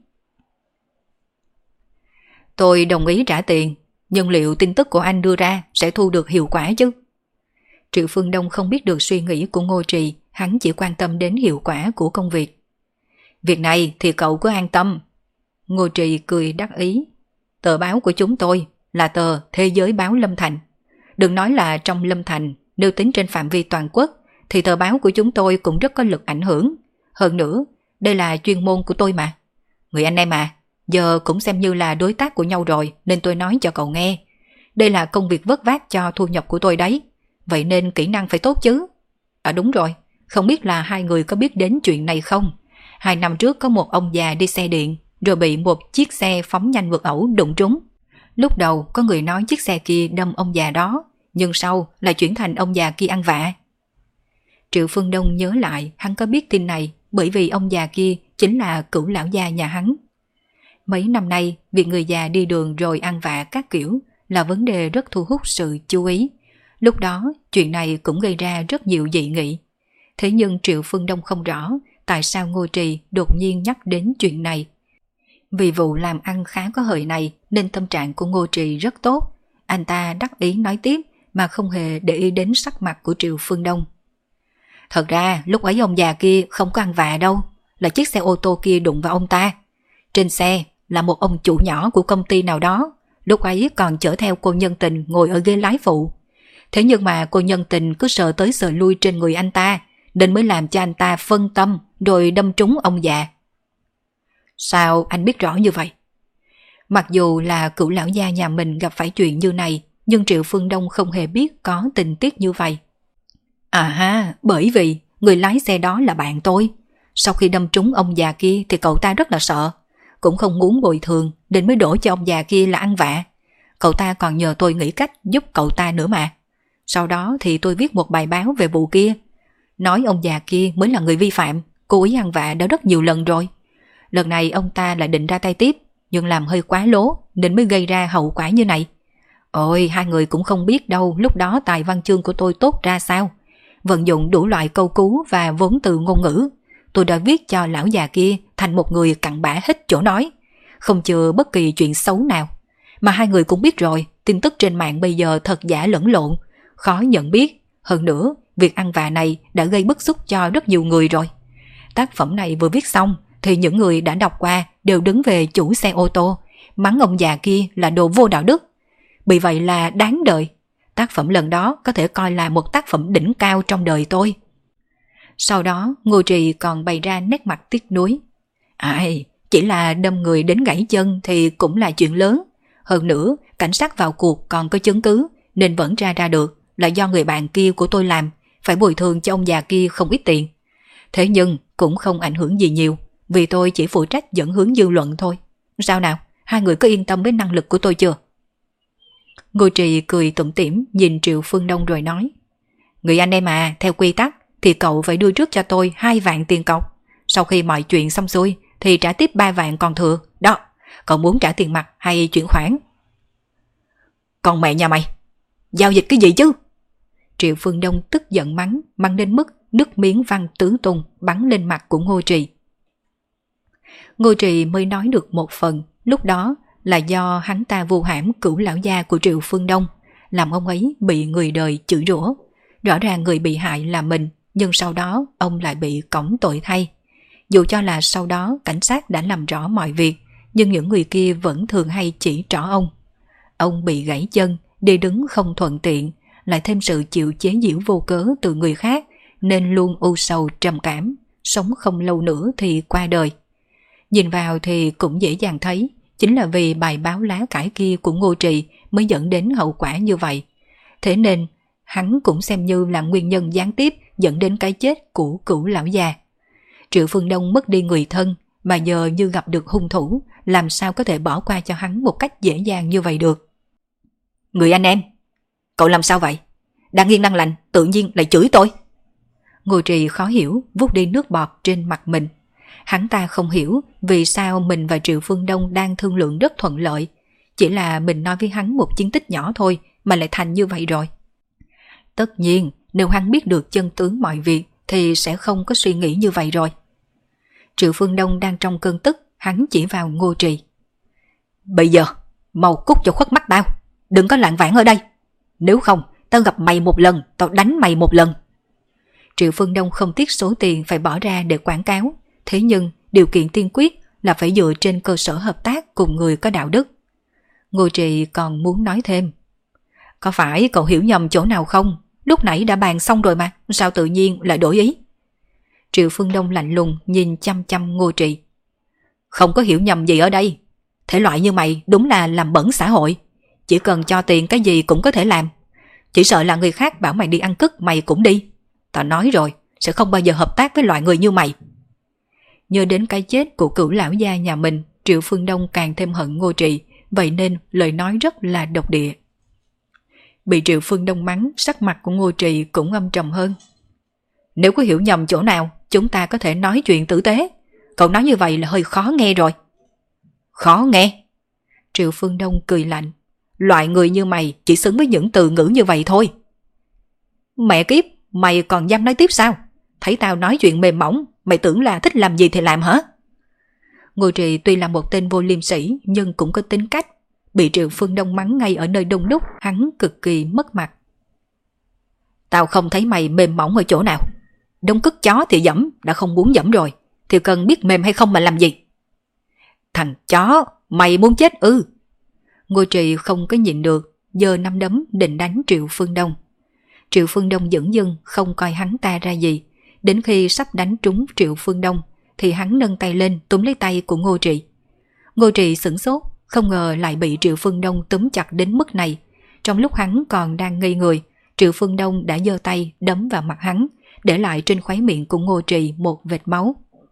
A: Tôi đồng ý trả tiền, nhưng liệu tin tức của anh đưa ra sẽ thu được hiệu quả chứ? Triệu Phương Đông không biết được suy nghĩ của Ngô Trì, hắn chỉ quan tâm đến hiệu quả của công việc. Việc này thì cậu cứ an tâm. Ngô Trì cười đắc ý. Tờ báo của chúng tôi là tờ Thế giới báo Lâm Thành. Đừng nói là trong Lâm Thành, nếu tính trên phạm vi toàn quốc thì tờ báo của chúng tôi cũng rất có lực ảnh hưởng. Hơn nữa, đây là chuyên môn của tôi mà. Người anh em à, giờ cũng xem như là đối tác của nhau rồi nên tôi nói cho cậu nghe. Đây là công việc vất vát cho thu nhập của tôi đấy, vậy nên kỹ năng phải tốt chứ. À đúng rồi, không biết là hai người có biết đến chuyện này không? 2 năm trước có một ông già đi xe điện rồi bị một chiếc xe phóng nhanh vượt ẩu đụng trúng. Lúc đầu có người nói chiếc xe kia đâm ông già đó, nhưng sau lại chuyển thành ông già kia ăn vạ. Triệu Phương Đông nhớ lại hắn có biết tin này bởi vì ông già kia chính là cửu lão gia nhà hắn. Mấy năm nay, việc người già đi đường rồi ăn vạ các kiểu là vấn đề rất thu hút sự chú ý. Lúc đó, chuyện này cũng gây ra rất nhiều dị nghị. Thế nhưng Triệu Phương Đông không rõ tại sao Ngô Trì đột nhiên nhắc đến chuyện này. Vì vụ làm ăn khá có hời này nên tâm trạng của Ngô Trì rất tốt. Anh ta đắc ý nói tiếp mà không hề để ý đến sắc mặt của Triệu Phương Đông. Thật ra lúc ấy ông già kia không có ăn vạ đâu, là chiếc xe ô tô kia đụng vào ông ta. Trên xe là một ông chủ nhỏ của công ty nào đó, lúc ấy còn chở theo cô nhân tình ngồi ở ghế lái phụ. Thế nhưng mà cô nhân tình cứ sờ tới sờ lui trên người anh ta, nên mới làm cho anh ta phân tâm rồi đâm trúng ông già. Sao anh biết rõ như vậy? Mặc dù là cửu lão gia nhà mình gặp phải chuyện như này, nhưng Triệu Phương Đông không hề biết có tình tiết như vậy. À ha, bởi vì người lái xe đó là bạn tôi. Sau khi đâm trúng ông già kia thì cậu ta rất là sợ, cũng không muốn bồi thường nên mới đổ cho ông già kia là ăn vạ. Cậu ta còn nhờ tôi nghĩ cách giúp cậu ta nữa mà. Sau đó thì tôi viết một bài báo về vụ kia, nói ông già kia mới là người vi phạm, cố ý ăn vạ đã rất nhiều lần rồi. Lần này ông ta lại định ra tay tiếp, nhưng làm hơi quá lố nên mới gây ra hậu quả như này. Ôi, hai người cũng không biết đâu lúc đó tài văn chương của tôi tốt ra sao. Vận dụng đủ loại câu cú và vốn từ ngôn ngữ, tôi đã viết cho lão già kia thành một người cặn bã hết chỗ nói, không chừa bất kỳ chuyện xấu nào. Mà hai người cũng biết rồi, tin tức trên mạng bây giờ thật giả lẫn lộn, khó nhận biết. Hơn nữa, việc ăn vạ này đã gây bức xúc cho rất nhiều người rồi. Tác phẩm này vừa viết xong thì những người đã đọc qua đều đứng về chủ xe ô tô, mắng ông già kia là đồ vô đạo đức. Vì vậy là đáng đời. Tác phẩm lần đó có thể coi là một tác phẩm đỉnh cao trong đời tôi. Sau đó Ngô Trì còn bày ra nét mặt tiếc nuối. Ai, chỉ là đâm người đến gãy chân thì cũng là chuyện lớn. Hơn nữa, cảnh sát vào cuộc còn có chứng cứ nên vẫn ra được là do người bạn kia của tôi làm, phải bồi thường cho ông già kia không ít tiền. Thế nhưng cũng không ảnh hưởng gì nhiều, vì tôi chỉ phụ trách dẫn hướng dư luận thôi. Sao nào, hai người có yên tâm với năng lực của tôi chưa? Ngô Trì cười tủm tỉm nhìn Triệu Phương Đông rồi nói: Người anh em à, theo quy tắc thì cậu phải đưa trước cho tôi 2 vạn tiền cọc. Sau khi mọi chuyện xong xuôi thì trả tiếp 3 vạn còn thừa. Đó, cậu muốn trả tiền mặt hay chuyển khoản? Còn mẹ nhà mày, giao dịch cái gì chứ? Triệu Phương Đông tức giận mắng đến mức nước miếng văng tứ tung bắn lên mặt của Ngô Trì. Ngô Trì mới nói được một phần, lúc đó là do hắn ta vu hãm cửu lão gia của Triệu Phương Đông, làm ông ấy bị người đời chửi rủa. Rõ ràng người bị hại là mình, nhưng sau đó ông lại bị cõng tội thay. Dù cho là sau đó cảnh sát đã làm rõ mọi việc, nhưng những người kia vẫn thường hay chỉ trỏ ông. Ông bị gãy chân, đi đứng không thuận tiện, lại thêm sự chịu chế giễu vô cớ từ người khác, nên luôn u sầu trầm cảm, sống không lâu nữa thì qua đời. Nhìn vào thì cũng dễ dàng thấy, chính là vì bài báo lá cải kia của Ngô Trì mới dẫn đến hậu quả như vậy. Thế nên hắn cũng xem như là nguyên nhân gián tiếp dẫn đến cái chết của cửu lão già. Triệu Phương Đông mất đi người thân, mà giờ như gặp được hung thủ, làm sao có thể bỏ qua cho hắn một cách dễ dàng như vậy được. Người anh em, cậu làm sao vậy? Đang yên đang lành, tự nhiên lại chửi tôi. Ngô Trì khó hiểu, vuốt đi nước bọt trên mặt mình. Hắn ta không hiểu vì sao mình và Triệu Phương Đông đang thương lượng rất thuận lợi. Chỉ là mình nói với hắn một chiến tích nhỏ thôi mà lại thành như vậy rồi. Tất nhiên, nếu hắn biết được chân tướng mọi việc thì sẽ không có suy nghĩ như vậy rồi. Triệu Phương Đông đang trong cơn tức, hắn chỉ vào Ngô Trì. Bây giờ, mau cút cho khuất mắt tao, đừng có lạng vãng ở đây. Nếu không, tao gặp mày một lần, tao đánh mày một lần. Triệu Phương Đông không tiếc số tiền phải bỏ ra để quảng cáo, thế nhưng điều kiện tiên quyết là phải dựa trên cơ sở hợp tác cùng người có đạo đức. Ngô Trì còn muốn nói thêm. Có phải cậu hiểu nhầm chỗ nào không? Lúc nãy đã bàn xong rồi mà, sao tự nhiên lại đổi ý? Triệu Phương Đông lạnh lùng nhìn chăm chăm Ngô Trì. Không có hiểu nhầm gì ở đây. Thể loại như mày đúng là làm bẩn xã hội. Chỉ cần cho tiền cái gì cũng có thể làm. Chỉ sợ là người khác bảo mày đi ăn cất mày cũng đi. Tao nói rồi, sẽ không bao giờ hợp tác với loại người như mày. Nhớ đến cái chết của cửu lão gia nhà mình, Triệu Phương Đông càng thêm hận Ngô Trì, vậy nên lời nói rất là độc địa. Bị Triệu Phương Đông mắng, sắc mặt của Ngô Trì cũng âm trầm hơn. Nếu có hiểu nhầm chỗ nào, chúng ta có thể nói chuyện tử tế. Cậu nói như vậy là hơi khó nghe rồi. Khó nghe? Triệu Phương Đông cười lạnh. Loại người như mày chỉ xứng với những từ ngữ như vậy thôi. Mẹ kiếp, mày còn dám nói tiếp sao? Thấy tao nói chuyện mềm mỏng, mày tưởng là thích làm gì thì làm hả? Ngô Trì tuy là một tên vô liêm sỉ nhưng cũng có tính cách. Bị Triệu Phương Đông mắng ngay ở nơi đông đúc, hắn cực kỳ mất mặt. Tao không thấy mày mềm mỏng ở chỗ nào. Đông cất chó thì dẫm, đã không muốn dẫm rồi, thì cần biết mềm hay không mà làm gì. Thằng chó, mày muốn chết ư? Ngô Trì không có nhịn được, giơ nắm đấm định đánh Triệu Phương Đông. Triệu Phương Đông dửng dưng không coi hắn ta ra gì. Đến khi sắp đánh trúng Triệu Phương Đông thì hắn nâng tay lên túm lấy tay của Ngô Trì. Ngô Trì sửng sốt, không ngờ lại bị Triệu Phương Đông túm chặt đến mức này. Trong lúc hắn còn đang ngây người, Triệu Phương Đông đã giơ tay đấm vào mặt hắn, để lại trên khóe miệng của Ngô Trì một vệt máu.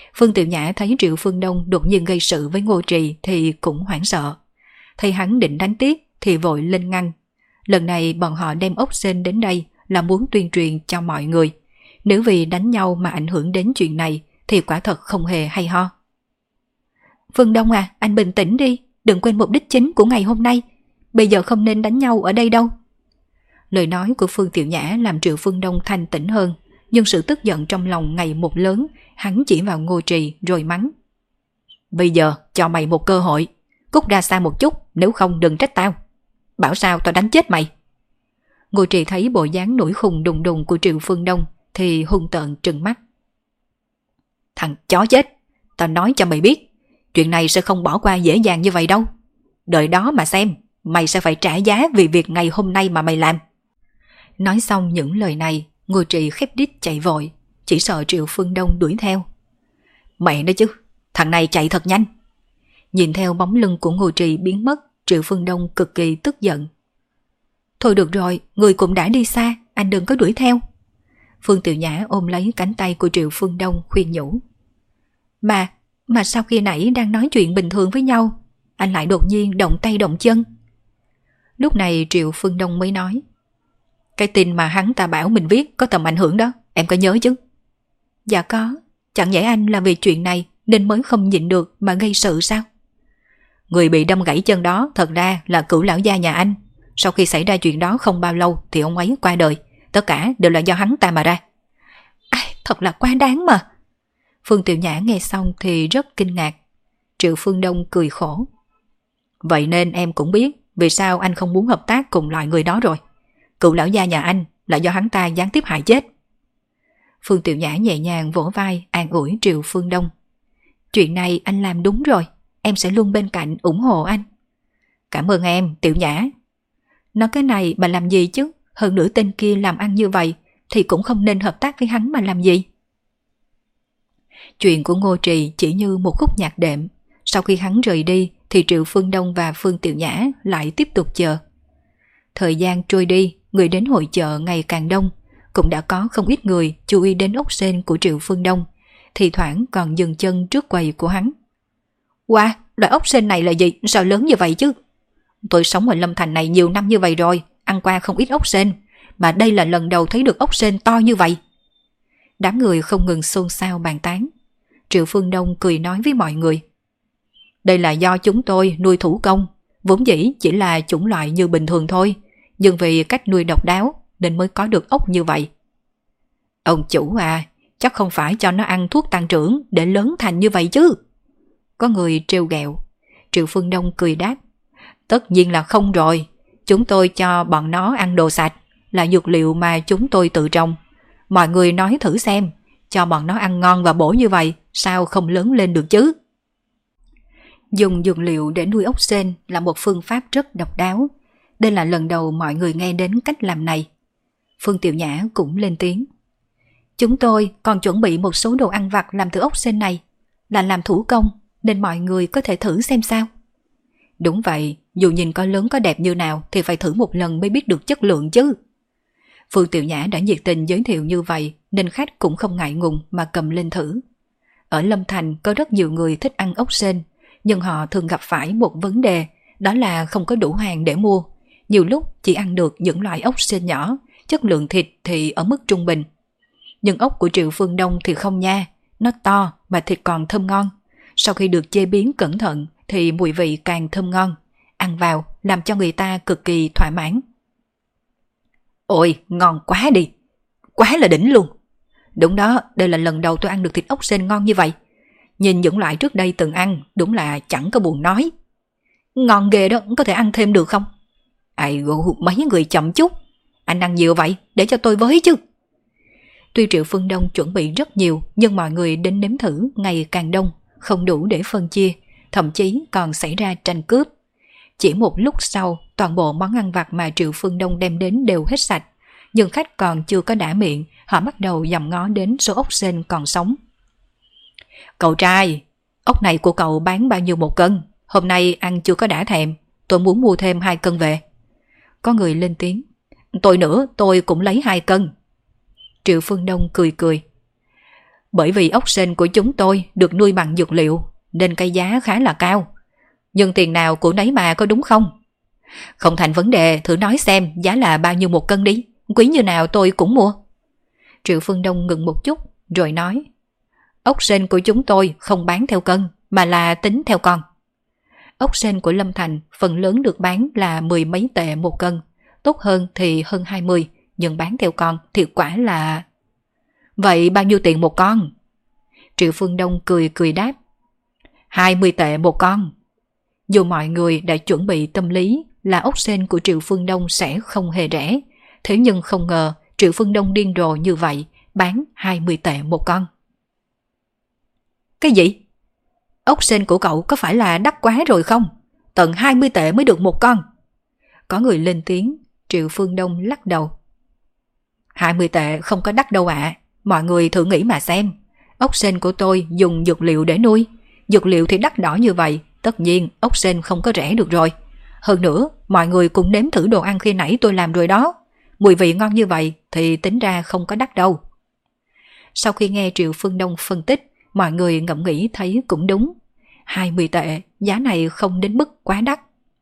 A: Phương Tiểu Nhã thấy Triệu Phương Đông đột nhiên gây sự với Ngô Trì thì cũng hoảng sợ. Thấy hắn định đánh tiếp thì vội lên ngăn. Lần này bọn họ đem ốc sên đến đây là muốn tuyên truyền cho mọi người. Nếu vì đánh nhau mà ảnh hưởng đến chuyện này thì quả thật không hề hay ho. Phương Đông à, anh bình tĩnh đi, đừng quên mục đích chính của ngày hôm nay. Bây giờ không nên đánh nhau ở đây đâu. Lời nói của Phương Tiểu Nhã làm Triệu Phương Đông thanh tĩnh hơn, nhưng sự tức giận trong lòng ngày một lớn. Hắn chỉ vào Ngô Trì rồi mắng. Bây giờ cho mày một cơ hội, cút ra xa một chút, nếu không đừng trách tao. Bảo sao tao đánh chết mày. Ngô Trì thấy bộ dáng nổi khùng đùng đùng của Triệu Phương Đông thì hung tợn trừng mắt. Thằng chó chết, tao nói cho mày biết, chuyện này sẽ không bỏ qua dễ dàng như vậy đâu. Đợi đó mà xem, mày sẽ phải trả giá vì việc ngày hôm nay mà mày làm. Nói xong những lời này, Ngô Trì khép đít chạy vội, chỉ sợ Triệu Phương Đông đuổi theo. Mẹ nói chứ, thằng này chạy thật nhanh. Nhìn theo bóng lưng của Ngô Trì biến mất, Triệu Phương Đông cực kỳ tức giận. Thôi được rồi, người cũng đã đi xa, anh đừng có đuổi theo. Phương Tiểu Nhã ôm lấy cánh tay của Triệu Phương Đông khuyên nhủ. Mà sao khi nãy đang nói chuyện bình thường với nhau, anh lại đột nhiên động tay động chân? Lúc này Triệu Phương Đông mới nói. Cái tin mà hắn ta bảo mình viết có tầm ảnh hưởng đó, em có nhớ chứ? Dạ có, chẳng nhẽ anh là vì chuyện này nên mới không nhịn được mà gây sự sao? Người bị đâm gãy chân đó thật ra là cửu lão gia nhà anh. Sau khi xảy ra chuyện đó không bao lâu thì ông ấy qua đời. Tất cả đều là do hắn ta mà ra. Ai, thật là quá đáng mà. Phương Tiểu Nhã nghe xong thì rất kinh ngạc. Triệu Phương Đông cười khổ. Vậy nên em cũng biết vì sao anh không muốn hợp tác cùng loại người đó rồi. Cựu lão gia nhà anh là do hắn ta gián tiếp hại chết. Phương Tiểu Nhã nhẹ nhàng vỗ vai an ủi Triệu Phương Đông. Chuyện này anh làm đúng rồi, em sẽ luôn bên cạnh ủng hộ anh. Cảm ơn em, Tiểu Nhã. Nói cái này bà làm gì chứ? Hơn nữa tên kia làm ăn như vậy thì cũng không nên hợp tác với hắn mà làm gì. Chuyện của Ngô Trì chỉ như một khúc nhạc đệm. Sau khi hắn rời đi thì Triệu Phương Đông và Phương Tiểu Nhã lại tiếp tục chờ. Thời gian trôi đi, người đến hội chợ ngày càng đông. Cũng đã có không ít người chú ý đến ốc sên của Triệu Phương Đông, thì thoảng còn dừng chân trước quầy của hắn. Wow, loại ốc sên này là gì? Sao lớn như vậy chứ? Tôi sống ở Lâm Thành này nhiều năm như vậy rồi, ăn qua không ít ốc sên, mà đây là lần đầu thấy được ốc sên to như vậy. Đám người không ngừng xôn xao bàn tán. Triệu Phương Đông cười nói với mọi người. Đây là do chúng tôi nuôi thủ công, vốn dĩ chỉ là chủng loại như bình thường thôi, nhưng vì cách nuôi độc đáo nên mới có được ốc như vậy. Ông chủ à, chắc không phải cho nó ăn thuốc tăng trưởng để lớn thành như vậy chứ? Có người trêu ghẹo. Triệu Phương Đông cười đáp. Tất nhiên là không rồi, chúng tôi cho bọn nó ăn đồ sạch, là dược liệu mà chúng tôi tự trồng. Mọi người nói thử xem, cho bọn nó ăn ngon và bổ như vậy, sao không lớn lên được chứ? Dùng dược liệu để nuôi ốc sên là một phương pháp rất độc đáo. Đây là lần đầu mọi người nghe đến cách làm này. Phương Tiểu Nhã cũng lên tiếng. Chúng tôi còn chuẩn bị một số đồ ăn vặt làm từ ốc sên này, là làm thủ công, nên mọi người có thể thử xem sao. Đúng vậy, dù nhìn có lớn có đẹp như nào thì phải thử một lần mới biết được chất lượng chứ. Phương Tiểu Nhã đã nhiệt tình giới thiệu như vậy nên khách cũng không ngại ngùng mà cầm lên thử. Ở Lâm Thành có rất nhiều người thích ăn ốc sên, nhưng họ thường gặp phải một vấn đề, đó là không có đủ hàng để mua. Nhiều lúc chỉ ăn được những loại ốc sên nhỏ, chất lượng thịt thì ở mức trung bình. Nhưng ốc của Triệu Phương Đông thì không nha, nó to mà thịt còn thơm ngon. Sau khi được chế biến cẩn thận thì mùi vị càng thơm ngon, ăn vào làm cho người ta cực kỳ thỏa mãn. Ôi, ngon quá đi, quá là đỉnh luôn. Đúng đó, đây là lần đầu tôi ăn được thịt ốc sên ngon như vậy. Nhìn những loại trước đây từng ăn, đúng là chẳng có buồn nói. Ngon ghê đó, có thể ăn thêm được không? Ai gù, mấy người chậm chút. Anh ăn nhiều vậy, để cho tôi với chứ. Tuy Triệu Phương Đông chuẩn bị rất nhiều, nhưng mọi người đến nếm thử ngày càng đông, không đủ để phân chia, thậm chí còn xảy ra tranh cướp. Chỉ một lúc sau, toàn bộ món ăn vặt mà Triệu Phương Đông đem đến đều hết sạch, nhưng khách còn chưa có đã miệng, họ bắt đầu dòm ngó đến số ốc sên còn sống. Cậu trai, ốc này của cậu bán bao nhiêu một cân? Hôm nay ăn chưa có đã thèm, tôi muốn mua thêm 2 cân về. Có người lên tiếng. Tôi nữa, tôi cũng lấy 2 cân. Triệu Phương Đông cười cười. Bởi vì ốc sên của chúng tôi được nuôi bằng dược liệu nên cái giá khá là cao. Nhưng tiền nào của nấy mà, có đúng không? Không thành vấn đề, thử nói xem giá là bao nhiêu một cân đi, quý như nào tôi cũng mua. Triệu Phương Đông ngừng một chút rồi nói, ốc sên của chúng tôi không bán theo cân mà là tính theo con. Ốc sên của Lâm Thành phần lớn được bán là 10 mấy tệ một cân, tốt hơn thì hơn 20, nhưng bán theo con thì quả là... Vậy bao nhiêu tiền một con? Triệu Phương Đông cười cười đáp, 20 tệ một con. Dù mọi người đã chuẩn bị tâm lý là ốc sên của Triệu Phương Đông sẽ không hề rẻ, thế nhưng không ngờ Triệu Phương Đông điên rồ như vậy, bán 20 tệ một con. Cái gì? Ốc sên của cậu có phải là đắt quá rồi không? Tận 20 tệ mới được một con. Có người lên tiếng, Triệu Phương Đông lắc đầu. 20 tệ không có đắt đâu ạ. Mọi người thử nghĩ mà xem. Ốc sên của tôi dùng dược liệu để nuôi. Dược liệu thì đắt đỏ như vậy, tất nhiên ốc sên không có rẻ được rồi. Hơn nữa, mọi người cũng nếm thử đồ ăn khi nãy tôi làm rồi đó. Mùi vị ngon như vậy thì tính ra không có đắt đâu. Sau khi nghe Triệu Phương Đông phân tích, mọi người ngẫm nghĩ thấy cũng đúng. 20 tệ, giá này không đến mức quá đắt.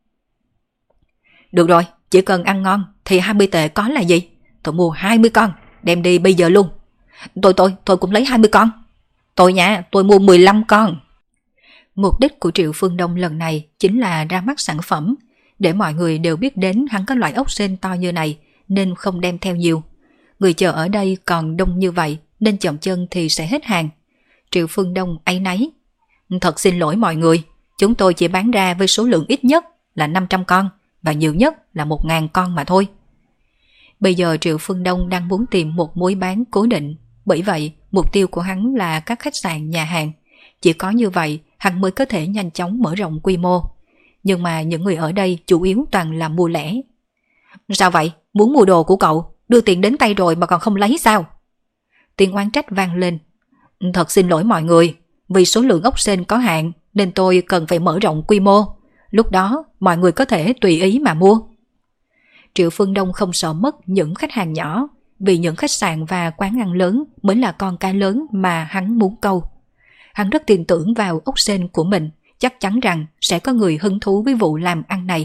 A: Được rồi, chỉ cần ăn ngon thì 20 tệ có là gì? Tôi mua 20 con, đem đi bây giờ luôn. Tôi cũng lấy 20 con. Tôi mua 15 con. Mục đích của Triệu Phương Đông lần này chính là ra mắt sản phẩm, để mọi người đều biết đến hắn có loại ốc sên to như này nên không đem theo nhiều. Người chờ ở đây còn đông như vậy nên chậm chân thì sẽ hết hàng. Triệu Phương Đông áy náy. Thật xin lỗi mọi người, chúng tôi chỉ bán ra với số lượng ít nhất là 500 con và nhiều nhất là 1.000 con mà thôi. Bây giờ Triệu Phương Đông đang muốn tìm một mối bán cố định, bởi vậy mục tiêu của hắn là các khách sạn, nhà hàng. Chỉ có như vậy hắn mới có thể nhanh chóng mở rộng quy mô. Nhưng mà những người ở đây chủ yếu toàn là mua lẻ. Sao vậy? Muốn mua đồ của cậu, đưa tiền đến tay rồi mà còn không lấy sao? Tiếng oán trách vang lên. Thật xin lỗi mọi người, vì số lượng ốc sên có hạn nên tôi cần phải mở rộng quy mô. Lúc đó mọi người có thể tùy ý mà mua. Triệu Phương Đông không sợ mất những khách hàng nhỏ, vì những khách sạn và quán ăn lớn mới là con cá lớn mà hắn muốn câu. Hắn rất tin tưởng vào ốc sên của mình, chắc chắn rằng sẽ có người hứng thú với vụ làm ăn này.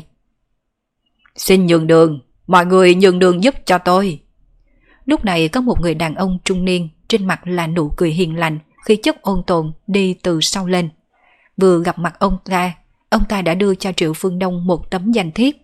A: Xin nhường đường, mọi người nhường đường giúp cho tôi. Lúc này có một người đàn ông trung niên, trên mặt là nụ cười hiền lành, khí chất ôn tồn đi từ sau lên. Vừa gặp mặt ông ta đã đưa cho Triệu Phương Đông một tấm danh thiếp.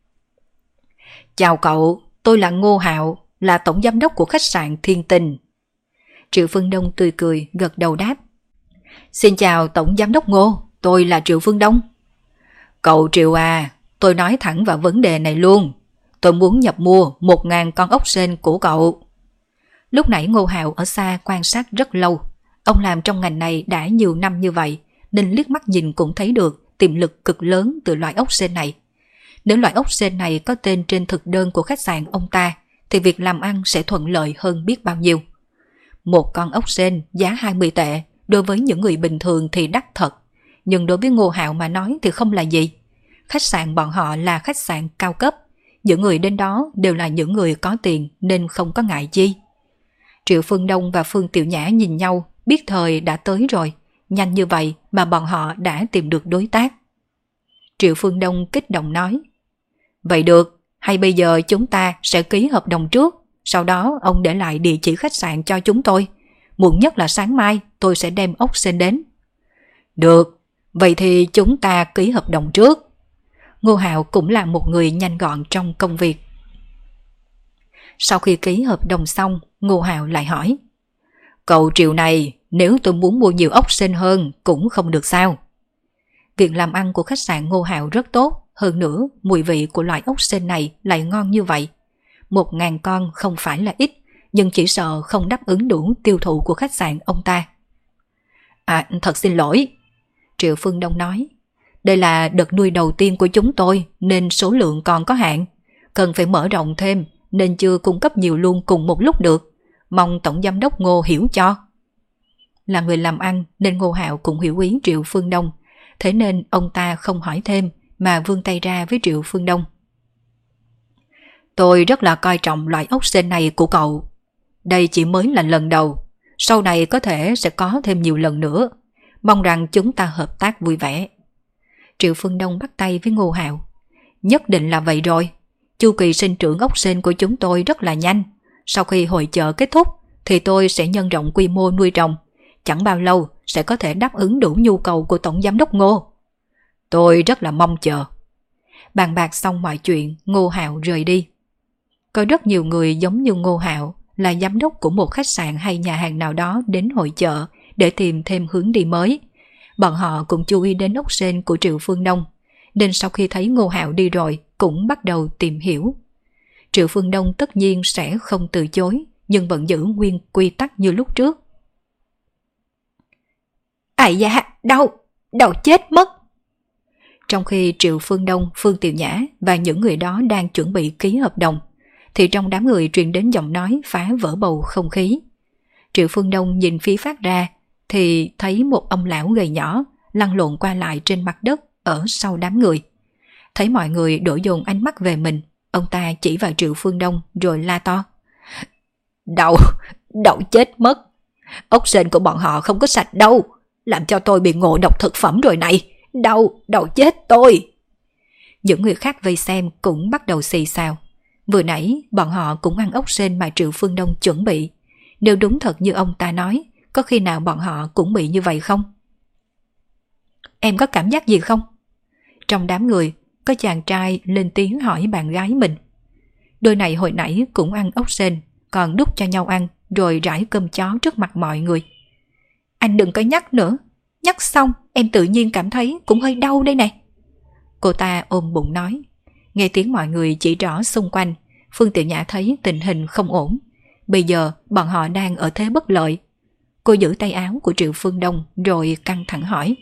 A: Chào cậu, tôi là Ngô Hạo, là tổng giám đốc của khách sạn Thiên Tình. Triệu Phương Đông tươi cười gật đầu đáp. Xin chào tổng giám đốc Ngô, tôi là Triệu Phương Đông. Cậu Triệu à, tôi nói thẳng vào vấn đề này luôn. Tôi muốn nhập mua 1.000 con ốc sên của cậu. Lúc nãy Ngô Hạo ở xa quan sát rất lâu. Ông làm trong ngành này đã nhiều năm như vậy, nên liếc mắt nhìn cũng thấy được tiềm lực cực lớn từ loại ốc sên này. Nếu loại ốc sên này có tên trên thực đơn của khách sạn ông ta, thì việc làm ăn sẽ thuận lợi hơn biết bao nhiêu. Một con ốc sên giá 20 tệ, đối với những người bình thường thì đắt thật, nhưng đối với Ngô Hạo mà nói thì không là gì. Khách sạn bọn họ là khách sạn cao cấp, những người đến đó đều là những người có tiền nên không có ngại chi. Triệu Phương Đông và Phương Tiểu Nhã nhìn nhau, biết thời đã tới rồi, nhanh như vậy mà bọn họ đã tìm được đối tác. Triệu Phương Đông kích động nói, vậy được, hay bây giờ chúng ta sẽ ký hợp đồng trước, sau đó ông để lại địa chỉ khách sạn cho chúng tôi. Muộn nhất là sáng mai tôi sẽ đem ốc sên đến. Được, vậy thì chúng ta ký hợp đồng trước. Ngô Hạo cũng là một người nhanh gọn trong công việc. Sau khi ký hợp đồng xong, Ngô Hạo lại hỏi, cậu Triệu này, nếu tôi muốn mua nhiều ốc sên hơn cũng không được sao? Việc làm ăn của khách sạn Ngô Hạo rất tốt, hơn nữa mùi vị của loại ốc sên này lại ngon như vậy. 1.000 con không phải là ít, nhưng chỉ sợ không đáp ứng đủ tiêu thụ của khách sạn ông ta. Thật xin lỗi, Triệu Phương Đông nói, đây là đợt nuôi đầu tiên của chúng tôi nên số lượng còn có hạn, cần phải mở rộng thêm nên chưa cung cấp nhiều luôn cùng một lúc được, mong tổng giám đốc Ngô hiểu cho. Là người làm ăn nên Ngô Hạo cũng hiểu ý Triệu Phương Đông, thế nên ông ta không hỏi thêm mà vươn tay ra với Triệu Phương Đông. Tôi rất là coi trọng loại ốc sên này của cậu. Đây chỉ mới là lần đầu, Sau này có thể sẽ có thêm nhiều lần nữa. Mong rằng chúng ta hợp tác vui vẻ. Triệu Phương Đông bắt tay với Ngô Hạo. Nhất định là vậy rồi. Chu kỳ sinh trưởng ốc sên của chúng tôi rất là nhanh. Sau khi hội chợ kết thúc thì tôi sẽ nhân rộng quy mô nuôi trồng. Chẳng bao lâu sẽ có thể đáp ứng đủ nhu cầu của Tổng Giám đốc Ngô. Tôi rất là mong chờ. Bàn bạc xong mọi chuyện, Ngô Hạo rời đi. Có rất nhiều người giống như Ngô Hạo là giám đốc của một khách sạn hay nhà hàng nào đó đến hội chợ để tìm thêm hướng đi mới. Bọn họ cũng chú ý đến ốc sên của Triệu Phương Đông, nên sau khi thấy Ngô Hạo đi rồi cũng bắt đầu tìm hiểu. Triệu Phương Đông tất nhiên sẽ không từ chối, nhưng vẫn giữ nguyên quy tắc như lúc trước. Ây da, đau chết mất. Trong khi Triệu Phương Đông, Phương Tiểu Nhã và những người đó đang chuẩn bị ký hợp đồng, thì trong đám người truyền đến giọng nói phá vỡ bầu không khí. Triệu Phương Đông nhìn phía phát ra thì thấy một ông lão gầy nhỏ lăn lộn qua lại trên mặt đất ở sau đám người. Thấy mọi người đổ dồn ánh mắt về mình, ông ta chỉ vào Triệu Phương Đông rồi la to. Đau chết mất. Ốc sên của bọn họ không có sạch đâu. Làm cho tôi bị ngộ độc thực phẩm rồi này. Đau chết tôi. Những người khác vây xem cũng bắt đầu xì xào. Vừa nãy bọn họ cũng ăn ốc sên mà Triệu Phương Đông chuẩn bị. Nếu đúng thật như ông ta nói, có khi nào bọn họ cũng bị như vậy không? Em có cảm giác gì không? Trong đám người, có chàng trai lên tiếng hỏi bạn gái mình. Đôi này hồi nãy cũng ăn ốc sên, còn đút cho nhau ăn rồi rải cơm chó trước mặt mọi người. Anh đừng có nhắc nữa. Nhắc xong em tự nhiên cảm thấy cũng hơi đau đây này. Cô ta ôm bụng nói. Nghe tiếng mọi người chỉ rõ xung quanh, Phương Tiểu Nhã thấy tình hình không ổn. Bây giờ bọn họ đang ở thế bất lợi. Cô giữ tay áo của Triệu Phương Đông rồi căng thẳng hỏi.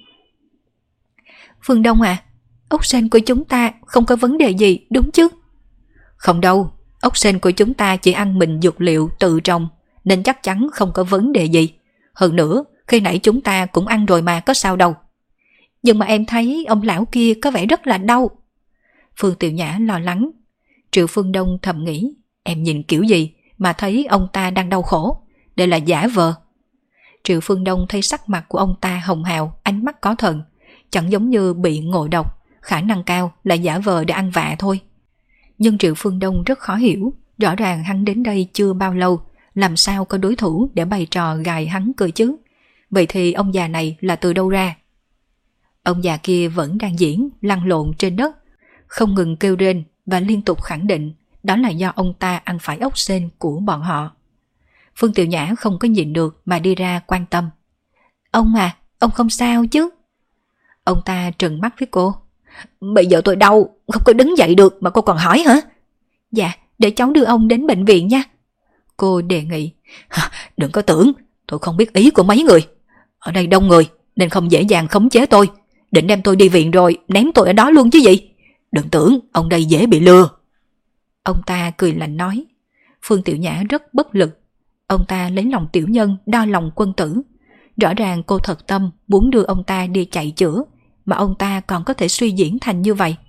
A: Phương Đông à, ốc sên của chúng ta không có vấn đề gì đúng chứ? Không đâu, ốc sên của chúng ta chỉ ăn mình dược liệu tự trồng nên chắc chắn không có vấn đề gì. Hơn nữa, khi nãy chúng ta cũng ăn rồi mà có sao đâu. Nhưng mà em thấy ông lão kia có vẻ rất là đau. Phương Tiểu Nhã lo lắng. Triệu Phương Đông thầm nghĩ, em nhìn kiểu gì mà thấy ông ta đang đau khổ, đây là giả vờ. Triệu Phương Đông thấy sắc mặt của ông ta hồng hào, ánh mắt có thần, chẳng giống như bị ngộ độc, khả năng cao là giả vờ để ăn vạ thôi. Nhưng Triệu Phương Đông rất khó hiểu, rõ ràng hắn đến đây chưa bao lâu, làm sao có đối thủ để bày trò gài hắn cười chứ? Vậy thì ông già này là từ đâu ra? Ông già kia vẫn đang diễn, lăn lộn trên đất, không ngừng kêu rên và liên tục khẳng định đó là do ông ta ăn phải ốc sên của bọn họ. Phương Tiểu Nhã không có nhịn được mà đi ra quan tâm. Ông à, ông không sao chứ? Ông ta trừng mắt với cô. Bây giờ tôi đau, không có đứng dậy được mà cô còn hỏi hả? Dạ, để cháu đưa ông đến bệnh viện nha. Cô đề nghị. Đừng có tưởng, tôi không biết ý của mấy người. Ở đây đông người nên không dễ dàng khống chế tôi. Định đem tôi đi viện rồi ném tôi ở đó luôn chứ gì. Đừng tưởng ông đây dễ bị lừa. Ông ta cười lạnh nói. Phương Tiểu Nhã rất bất lực. Ông ta lấy lòng tiểu nhân đo lòng quân tử. Rõ ràng cô thật tâm muốn đưa ông ta đi chạy chữa, mà ông ta còn có thể suy diễn thành như vậy.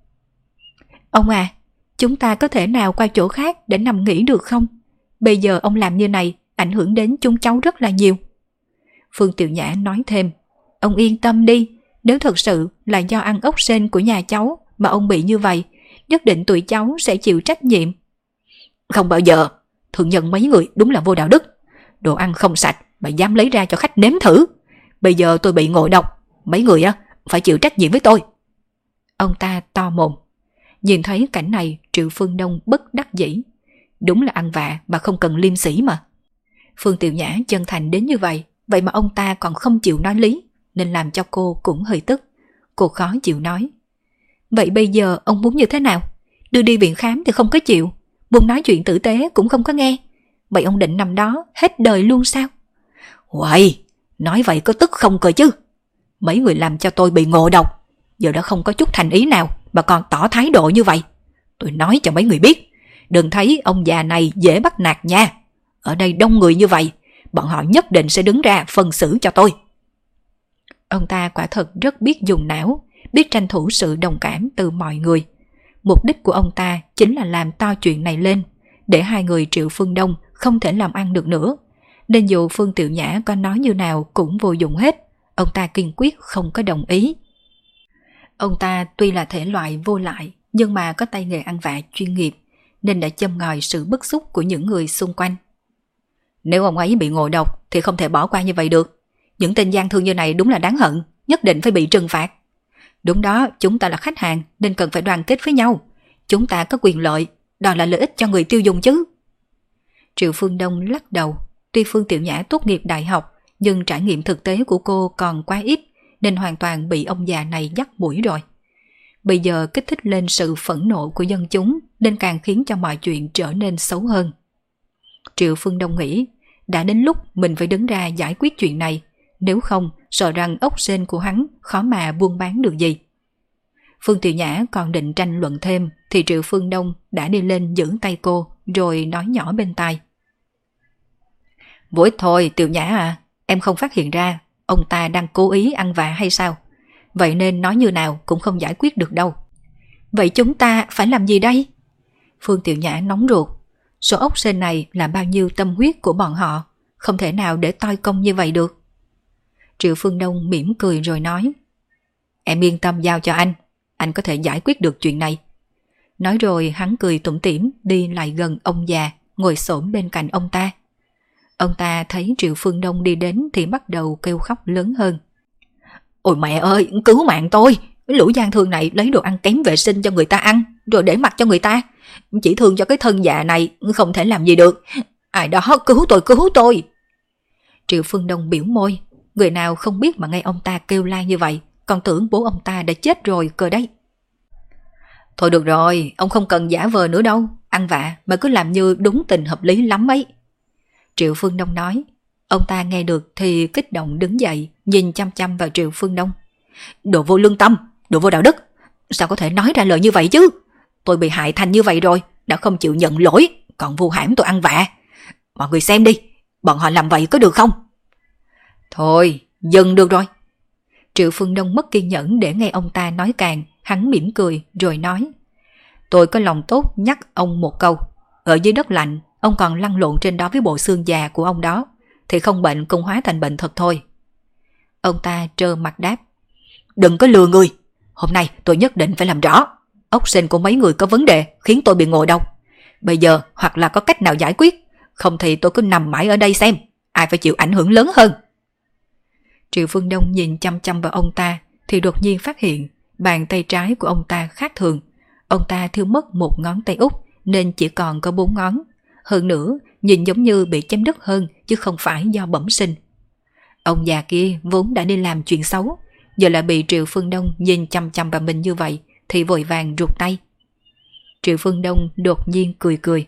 A: Ông à, chúng ta có thể nào qua chỗ khác để nằm nghỉ được không? Bây giờ ông làm như này ảnh hưởng đến chúng cháu rất là nhiều. Phương Tiểu Nhã nói thêm. Ông yên tâm đi, nếu thật sự là do ăn ốc sên của nhà cháu mà ông bị như vậy, nhất định tụi cháu sẽ chịu trách nhiệm. Không bao giờ, thượng nhân mấy người đúng là vô đạo đức. Đồ ăn không sạch mà dám lấy ra cho khách nếm thử. Bây giờ tôi bị ngộ độc, mấy người phải chịu trách nhiệm với tôi. Ông ta to mồm. Nhìn thấy cảnh này, Triệu Phương Đông bất đắc dĩ. Đúng là ăn vạ mà không cần liêm sỉ mà. Phương Tiểu Nhã chân thành đến như vậy, vậy mà ông ta còn không chịu nói lý, nên làm cho cô cũng hơi tức. Cô khó chịu nói. Vậy bây giờ ông muốn như thế nào? Đưa đi viện khám thì không có chịu, muốn nói chuyện tử tế cũng không có nghe. Vậy ông định nằm đó hết đời luôn sao? Uầy, nói vậy có tức không cơ chứ? Mấy người làm cho tôi bị ngộ độc, giờ đã không có chút thành ý nào mà còn tỏ thái độ như vậy. Tôi nói cho mấy người biết, đừng thấy ông già này dễ bắt nạt nha. Ở đây đông người như vậy, bọn họ nhất định sẽ đứng ra phân xử cho tôi. Ông ta quả thật rất biết dùng não, biết tranh thủ sự đồng cảm từ mọi người. Mục đích của ông ta chính là làm to chuyện này lên, để hai người Triệu Phương Đông không thể làm ăn được nữa, nên dù Phương Tiểu Nhã có nói như nào cũng vô dụng hết, ông ta kiên quyết không có đồng ý. Ông ta tuy là thể loại vô lại, nhưng mà có tay nghề ăn vạ chuyên nghiệp, nên đã châm ngòi sự bức xúc của những người xung quanh. Nếu ông ấy bị ngộ độc thì không thể bỏ qua như vậy được. Những tên gian thương như này đúng là đáng hận, nhất định phải bị trừng phạt. Đúng đó, chúng ta là khách hàng nên cần phải đoàn kết với nhau. Chúng ta có quyền lợi, đó là lợi ích cho người tiêu dùng chứ. Triệu Phương Đông lắc đầu. Tuy Phương Tiểu Nhã tốt nghiệp đại học, nhưng trải nghiệm thực tế của cô còn quá ít, nên hoàn toàn bị ông già này dắt mũi rồi. Bây giờ kích thích lên sự phẫn nộ của dân chúng, nên càng khiến cho mọi chuyện trở nên xấu hơn. Triệu Phương Đông nghĩ, đã đến lúc mình phải đứng ra giải quyết chuyện này, nếu không sợ rằng ốc sên của hắn khó mà buôn bán được gì. Phương Tiểu Nhã còn định tranh luận thêm thì Triệu Phương Đông đã đi lên giữ tay cô rồi nói nhỏ bên tai. Vội thôi Tiểu Nhã à, em không phát hiện ra ông ta đang cố ý ăn vạ hay sao? Vậy nên nói như nào cũng không giải quyết được đâu. Vậy chúng ta phải làm gì đây? Phương Tiểu Nhã nóng ruột. Số ốc sên này là bao nhiêu tâm huyết của bọn họ, không thể nào để toi công như vậy được. Triệu Phương Đông mỉm cười rồi nói. Em yên tâm giao cho anh có thể giải quyết được chuyện này. Nói rồi hắn cười tủm tỉm đi lại gần ông già, ngồi xổm bên cạnh ông ta. Ông ta thấy Triệu Phương Đông đi đến thì bắt đầu kêu khóc lớn hơn. Ôi mẹ ơi, cứu mạng tôi! Lũ gian thương này lấy đồ ăn kém vệ sinh cho người ta ăn, rồi để mặc cho người ta. Chỉ thương cho cái thân già này, không thể làm gì được. Ai đó cứu tôi, cứu tôi! Triệu Phương Đông biểu môi. Người nào không biết mà nghe ông ta kêu la như vậy, còn tưởng bố ông ta đã chết rồi cơ đấy. Thôi được rồi, ông không cần giả vờ nữa đâu. Ăn vạ mà cứ làm như đúng tình hợp lý lắm ấy. Triệu Phương Đông nói. Ông ta nghe được thì kích động đứng dậy, nhìn chăm chăm vào Triệu Phương Đông. Đồ vô lương tâm, đồ vô đạo đức, sao có thể nói ra lời như vậy chứ? Tôi bị hại thành như vậy rồi, đã không chịu nhận lỗi, còn vu hãm tôi ăn vạ. Mọi người xem đi, bọn họ làm vậy có được không? Thôi, dừng được rồi. Triệu Phương Đông mất kiên nhẫn để nghe ông ta nói càng, hắn mỉm cười rồi nói. Tôi có lòng tốt nhắc ông một câu. Ở dưới đất lạnh, ông còn lăn lộn trên đó với bộ xương già của ông đó, thì không bệnh cũng hóa thành bệnh thật thôi. Ông ta trơ mặt đáp. Đừng có lừa người. Hôm nay tôi nhất định phải làm rõ. Ốc sên của mấy người có vấn đề khiến tôi bị ngộ độc. Bây giờ hoặc là có cách nào giải quyết, không thì tôi cứ nằm mãi ở đây xem ai phải chịu ảnh hưởng lớn hơn. Triệu Phương Đông nhìn chăm chăm vào ông ta thì đột nhiên phát hiện bàn tay trái của ông ta khác thường. Ông ta thiếu mất một ngón tay út nên chỉ còn có 4 ngón. Hơn nữa nhìn giống như bị chém đứt hơn chứ không phải do bẩm sinh. Ông già kia vốn đã đi làm chuyện xấu, giờ lại bị Triệu Phương Đông nhìn chăm chăm vào mình như vậy thì vội vàng rụt tay. Triệu Phương Đông đột nhiên cười cười.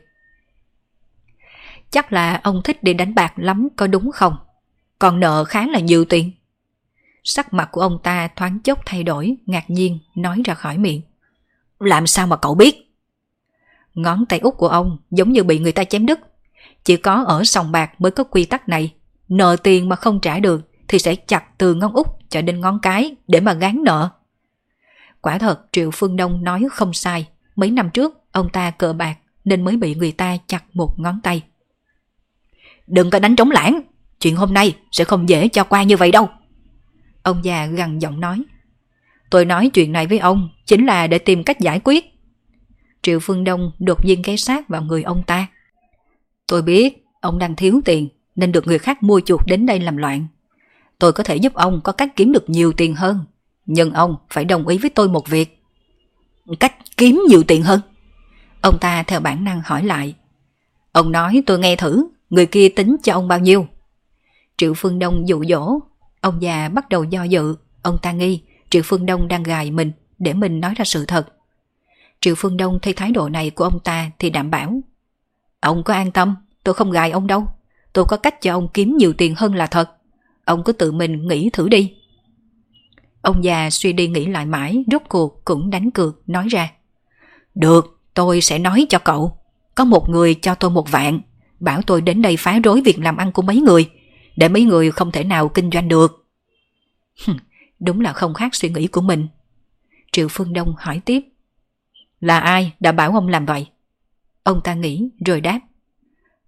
A: Chắc là ông thích đi đánh bạc lắm có đúng không? Còn nợ khá là nhiều tiền. Sắc mặt của ông ta thoáng chốc thay đổi, ngạc nhiên nói ra khỏi miệng. Làm sao mà cậu biết? Ngón tay út của ông giống như bị người ta chém đứt. Chỉ có ở sòng bạc mới có quy tắc này. Nợ tiền mà không trả được thì sẽ chặt từ ngón út cho đến ngón cái để mà gán nợ. Quả thật Triệu Phương Đông nói không sai. Mấy năm trước ông ta cờ bạc nên mới bị người ta chặt một ngón tay. Đừng có đánh trống lãng, chuyện hôm nay sẽ không dễ cho qua như vậy đâu. Ông già gằn giọng nói. Tôi nói chuyện này với ông chính là để tìm cách giải quyết. Triệu Phương Đông đột nhiên ghé sát vào người ông ta. Tôi biết ông đang thiếu tiền nên được người khác mua chuộc đến đây làm loạn. Tôi có thể giúp ông có cách kiếm được nhiều tiền hơn, nhưng ông phải đồng ý với tôi một việc. Cách kiếm nhiều tiền hơn? Ông ta theo bản năng hỏi lại. Ông nói tôi nghe thử, người kia tính cho ông bao nhiêu? Triệu Phương Đông dụ dỗ. Ông già bắt đầu do dự. Ông ta nghi Triệu Phương Đông đang gài mình để mình nói ra sự thật. Triệu Phương Đông thấy thái độ này của ông ta thì đảm bảo. Ông có an tâm, tôi không gài ông đâu. Tôi có cách cho ông kiếm nhiều tiền hơn là thật. Ông cứ tự mình nghĩ thử đi. Ông già suy đi nghĩ lại mãi, rốt cuộc cũng đánh cược nói ra. Được, tôi sẽ nói cho cậu. Có một người cho tôi 1 vạn, bảo tôi đến đây phá rối việc làm ăn của mấy người, để mấy người không thể nào kinh doanh được. Đúng là không khác suy nghĩ của mình. Triệu Phương Đông hỏi tiếp. Là ai đã bảo ông làm vậy? Ông ta nghĩ rồi đáp.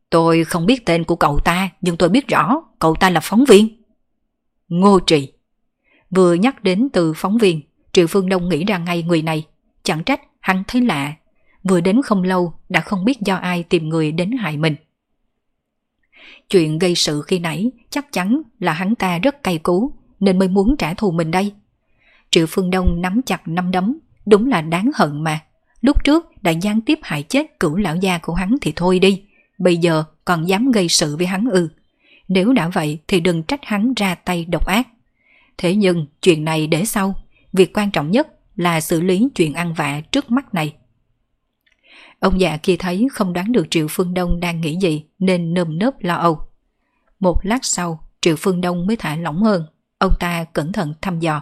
A: Tôi không biết tên của cậu ta, nhưng tôi biết rõ cậu ta là phóng viên. Ngô Trì. Vừa nhắc đến từ phóng viên, Triệu Phương Đông nghĩ ra ngay người này. Chẳng trách hắn thấy lạ, vừa đến không lâu đã không biết do ai tìm người đến hại mình. Chuyện gây sự khi nãy chắc chắn là hắn ta rất cay cú, nên mới muốn trả thù mình đây. Triệu Phương Đông nắm chặt nắm đấm, đúng là đáng hận mà. Lúc trước đã gián tiếp hại chết cửu lão gia của hắn thì thôi đi, bây giờ còn dám gây sự với hắn ư. Nếu đã vậy thì đừng trách hắn ra tay độc ác. Thế nhưng chuyện này để sau, việc quan trọng nhất là xử lý chuyện ăn vạ trước mắt này. Ông già kia thấy không đoán được Triệu Phương Đông đang nghĩ gì nên nơm nớp lo âu. Một lát sau, Triệu Phương Đông mới thả lỏng hơn. Ông ta cẩn thận thăm dò.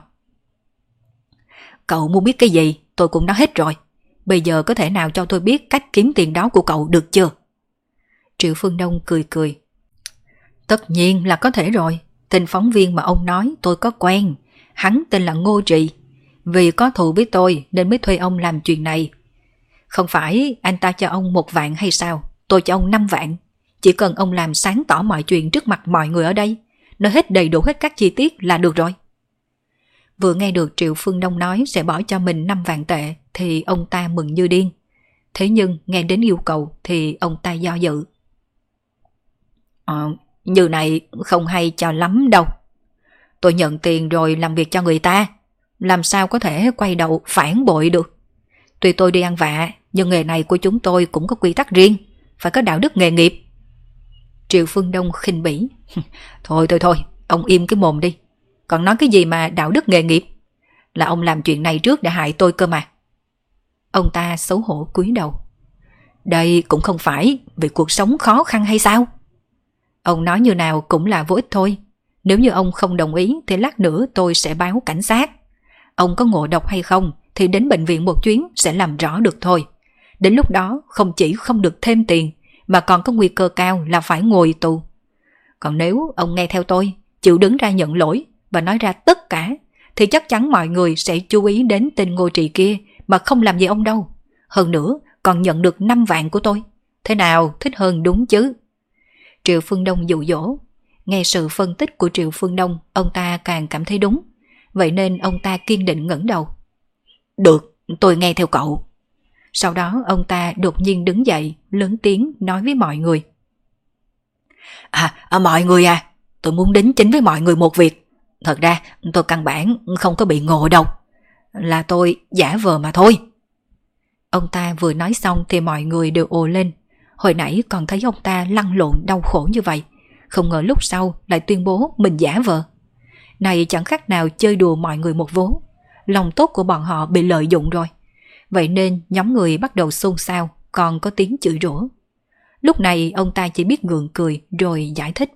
A: Cậu muốn biết cái gì, tôi cũng nói hết rồi. Bây giờ có thể nào cho tôi biết cách kiếm tiền đó của cậu được chưa? Triệu Phương Đông cười cười. Tất nhiên là có thể rồi. Tên phóng viên mà ông nói tôi có quen. Hắn tên là Ngô Trì. Vì có thù với tôi nên mới thuê ông làm chuyện này. Không phải anh ta cho ông 1 vạn hay sao? Tôi cho ông 5 vạn. Chỉ cần ông làm sáng tỏ mọi chuyện trước mặt mọi người ở đây, nói hết đầy đủ hết các chi tiết là được rồi. Vừa nghe được Triệu Phương Đông nói sẽ bỏ cho mình 5 vạn tệ thì ông ta mừng như điên. Thế nhưng nghe đến yêu cầu thì ông ta do dự. Như này không hay cho lắm đâu. Tôi nhận tiền rồi làm việc cho người ta, làm sao có thể quay đầu phản bội được. Tuy tôi đi ăn vạ, nhưng nghề này của chúng tôi cũng có quy tắc riêng, phải có đạo đức nghề nghiệp. Triệu Phương Đông khinh bỉ. Thôi, ông im cái mồm đi. Còn nói cái gì mà đạo đức nghề nghiệp? Là ông làm chuyện này trước để hại tôi cơ mà. Ông ta xấu hổ cúi đầu. Đây cũng không phải vì cuộc sống khó khăn hay sao? Ông nói như nào cũng là vô ích thôi. Nếu như ông không đồng ý thì lát nữa tôi sẽ báo cảnh sát. Ông có ngộ độc hay không thì đến bệnh viện một chuyến sẽ làm rõ được thôi. Đến lúc đó không chỉ không được thêm tiền mà còn có nguy cơ cao là phải ngồi tù. Còn nếu ông nghe theo tôi, chịu đứng ra nhận lỗi và nói ra tất cả, thì chắc chắn mọi người sẽ chú ý đến tên Ngô Trì kia mà không làm gì ông đâu. Hơn nữa còn nhận được 5 vạn của tôi. Thế nào, thích hơn đúng chứ? Triệu Phương Đông dụ dỗ. Nghe sự phân tích của Triệu Phương Đông, ông ta càng cảm thấy đúng. Vậy nên ông ta kiên định ngẩng đầu. Được, tôi nghe theo cậu. Sau đó ông ta đột nhiên đứng dậy, lớn tiếng nói với mọi người. Mọi người à, tôi muốn đính chính với mọi người một việc. Thật ra tôi căn bản không có bị ngộ độc, là tôi giả vờ mà thôi. Ông ta vừa nói xong thì mọi người đều ồ lên. Hồi nãy còn thấy ông ta lăn lộn đau khổ như vậy, không ngờ lúc sau lại tuyên bố mình giả vờ. Này chẳng khác nào chơi đùa mọi người một vố. Lòng tốt của bọn họ bị lợi dụng rồi. Vậy nên nhóm người bắt đầu xôn xao, còn có tiếng chửi rủa. Lúc này ông ta chỉ biết gượng cười rồi giải thích.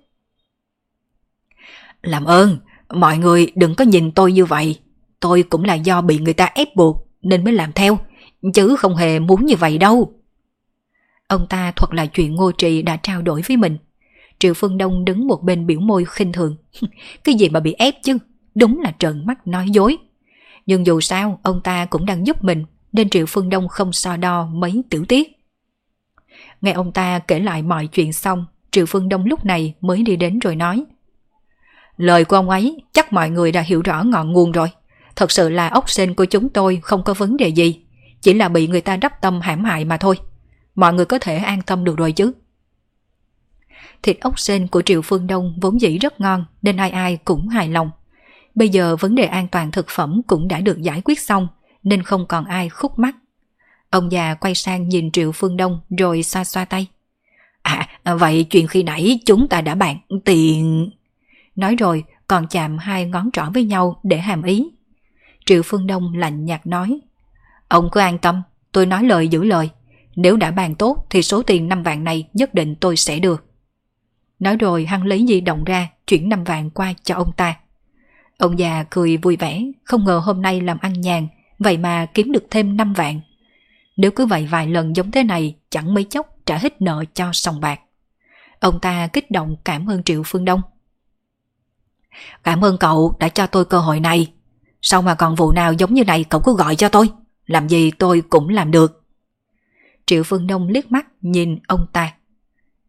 A: Làm ơn, mọi người đừng có nhìn tôi như vậy. Tôi cũng là do bị người ta ép buộc nên mới làm theo, chứ không hề muốn như vậy đâu. Ông ta thuật lại chuyện Ngô Trì đã trao đổi với mình. Triệu Phương Đông đứng một bên biểu môi khinh thường. Cái gì mà bị ép chứ, đúng là trợn mắt nói dối. Nhưng dù sao ông ta cũng đang giúp mình, nên Triệu Phương Đông không so đo mấy tiểu tiết. Nghe ông ta kể lại mọi chuyện xong, Triệu Phương Đông lúc này mới đi đến rồi nói. Lời của ông ấy chắc mọi người đã hiểu rõ ngọn nguồn rồi. Thật sự là ốc sên của chúng tôi không có vấn đề gì, chỉ là bị người ta đắp tâm hãm hại mà thôi. Mọi người có thể an tâm được rồi chứ. Thịt ốc sên của Triệu Phương Đông vốn dĩ rất ngon nên ai ai cũng hài lòng. Bây giờ vấn đề an toàn thực phẩm cũng đã được giải quyết xong nên không còn ai khúc mắc. Ông già quay sang nhìn Triệu Phương Đông rồi xoa xoa tay. Vậy chuyện khi nãy chúng ta đã bàn tiền. Nói rồi còn chạm 2 ngón trỏ với nhau để hàm ý. Triệu Phương Đông lạnh nhạt nói. Ông cứ an tâm, tôi nói lời giữ lời. Nếu đã bàn tốt thì số tiền 5 vạn này nhất định tôi sẽ được. Nói rồi hắn lấy di động ra, chuyển 5 vạn qua cho ông ta. Ông già cười vui vẻ, không ngờ hôm nay làm ăn nhàn, vậy mà kiếm được thêm 5 vạn. Nếu cứ vậy vài lần giống thế này, chẳng mấy chốc trả hết nợ cho sòng bạc. Ông ta kích động cảm ơn Triệu Phương Đông. Cảm ơn cậu đã cho tôi cơ hội này. Sao mà còn vụ nào giống như này cậu cứ gọi cho tôi, làm gì tôi cũng làm được. Triệu Phương Đông liếc mắt nhìn ông ta.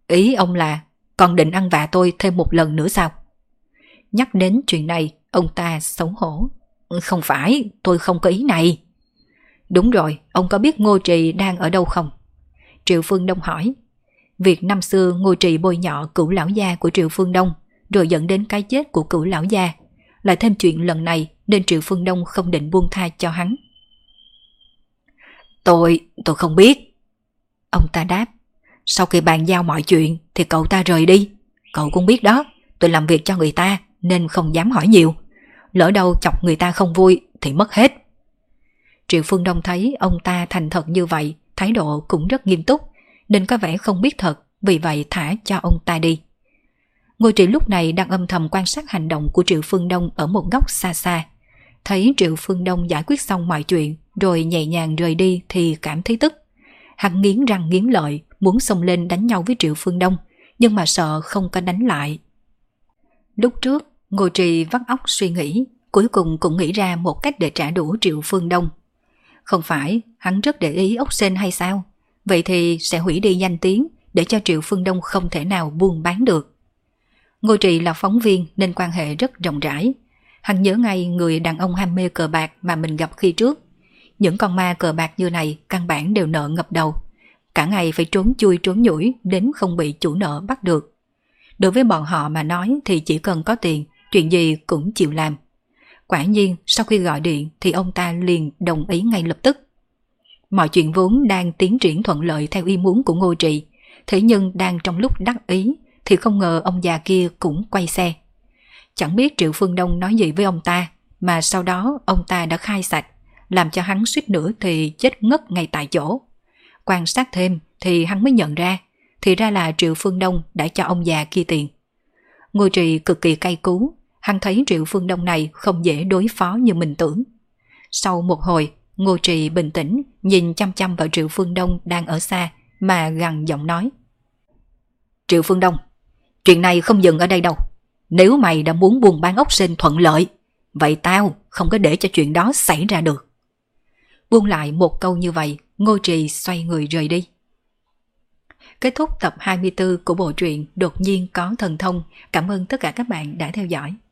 A: Ý ông là còn định ăn vạ tôi thêm một lần nữa sao? Nhắc đến chuyện này, ông ta xấu hổ. Không phải, tôi không có ý này. Đúng rồi, ông có biết Ngô Trì đang ở đâu không? Triệu Phương Đông hỏi. Việc năm xưa Ngô Trì bôi nhọ Cửu lão gia của Triệu Phương Đông, rồi dẫn đến cái chết của Cửu lão gia, lại thêm chuyện lần này nên Triệu Phương Đông không định buông tha cho hắn. Tôi không biết. Ông ta đáp. Sau khi bàn giao mọi chuyện thì cậu ta rời đi. Cậu cũng biết đó, tôi làm việc cho người ta nên không dám hỏi nhiều. Lỡ đâu chọc người ta không vui thì mất hết. Triệu Phương Đông thấy ông ta thành thật như vậy, thái độ cũng rất nghiêm túc, nên có vẻ không biết thật, vì vậy thả cho ông ta đi. Ngô Trì lúc này đang âm thầm quan sát hành động của Triệu Phương Đông ở một góc xa xa. Thấy Triệu Phương Đông giải quyết xong mọi chuyện rồi nhẹ nhàng rời đi thì cảm thấy tức. Hắn nghiến răng nghiến lợi muốn xông lên đánh nhau với Triệu Phương Đông, nhưng mà sợ không có đánh lại. Lúc trước Ngô Trì vắt óc suy nghĩ, cuối cùng cũng nghĩ ra một cách để trả đũa Triệu Phương Đông. Không phải hắn rất để ý ốc sên hay sao? Vậy thì sẽ hủy đi danh tiếng để cho Triệu Phương Đông không thể nào buôn bán được. Ngô Trì là phóng viên nên quan hệ rất rộng rãi. Hắn nhớ ngay người đàn ông ham mê cờ bạc mà mình gặp khi trước. Những con ma cờ bạc như này căn bản đều nợ ngập đầu. Cả ngày phải trốn chui trốn nhủi đến không bị chủ nợ bắt được. Đối với bọn họ mà nói thì chỉ cần có tiền, chuyện gì cũng chịu làm. Quả nhiên sau khi gọi điện thì ông ta liền đồng ý ngay lập tức. Mọi chuyện vốn đang tiến triển thuận lợi theo ý muốn của Ngô Trì, thế nhưng đang trong lúc đắc ý thì không ngờ ông già kia cũng quay xe. Chẳng biết Triệu Phương Đông nói gì với ông ta, mà sau đó ông ta đã khai sạch, làm cho hắn suýt nữa thì chết ngất ngay tại chỗ. Quan sát thêm thì hắn mới nhận ra, thì ra là Triệu Phương Đông đã cho ông già kia tiền. Ngô Trì cực kỳ cay cú, hắn thấy Triệu Phương Đông này không dễ đối phó như mình tưởng. Sau một hồi, Ngô Trì bình tĩnh nhìn chăm chăm vào Triệu Phương Đông đang ở xa mà gằn giọng nói. Triệu Phương Đông, chuyện này không dừng ở đây đâu. Nếu mày đã muốn buôn bán ốc sên thuận lợi, vậy tao không có để cho chuyện đó xảy ra được. Buông lại một câu như vậy, Ngô Trì xoay người rời đi. Kết thúc tập 24 của bộ truyện Đột nhiên có thần thông. Cảm ơn tất cả các bạn đã theo dõi.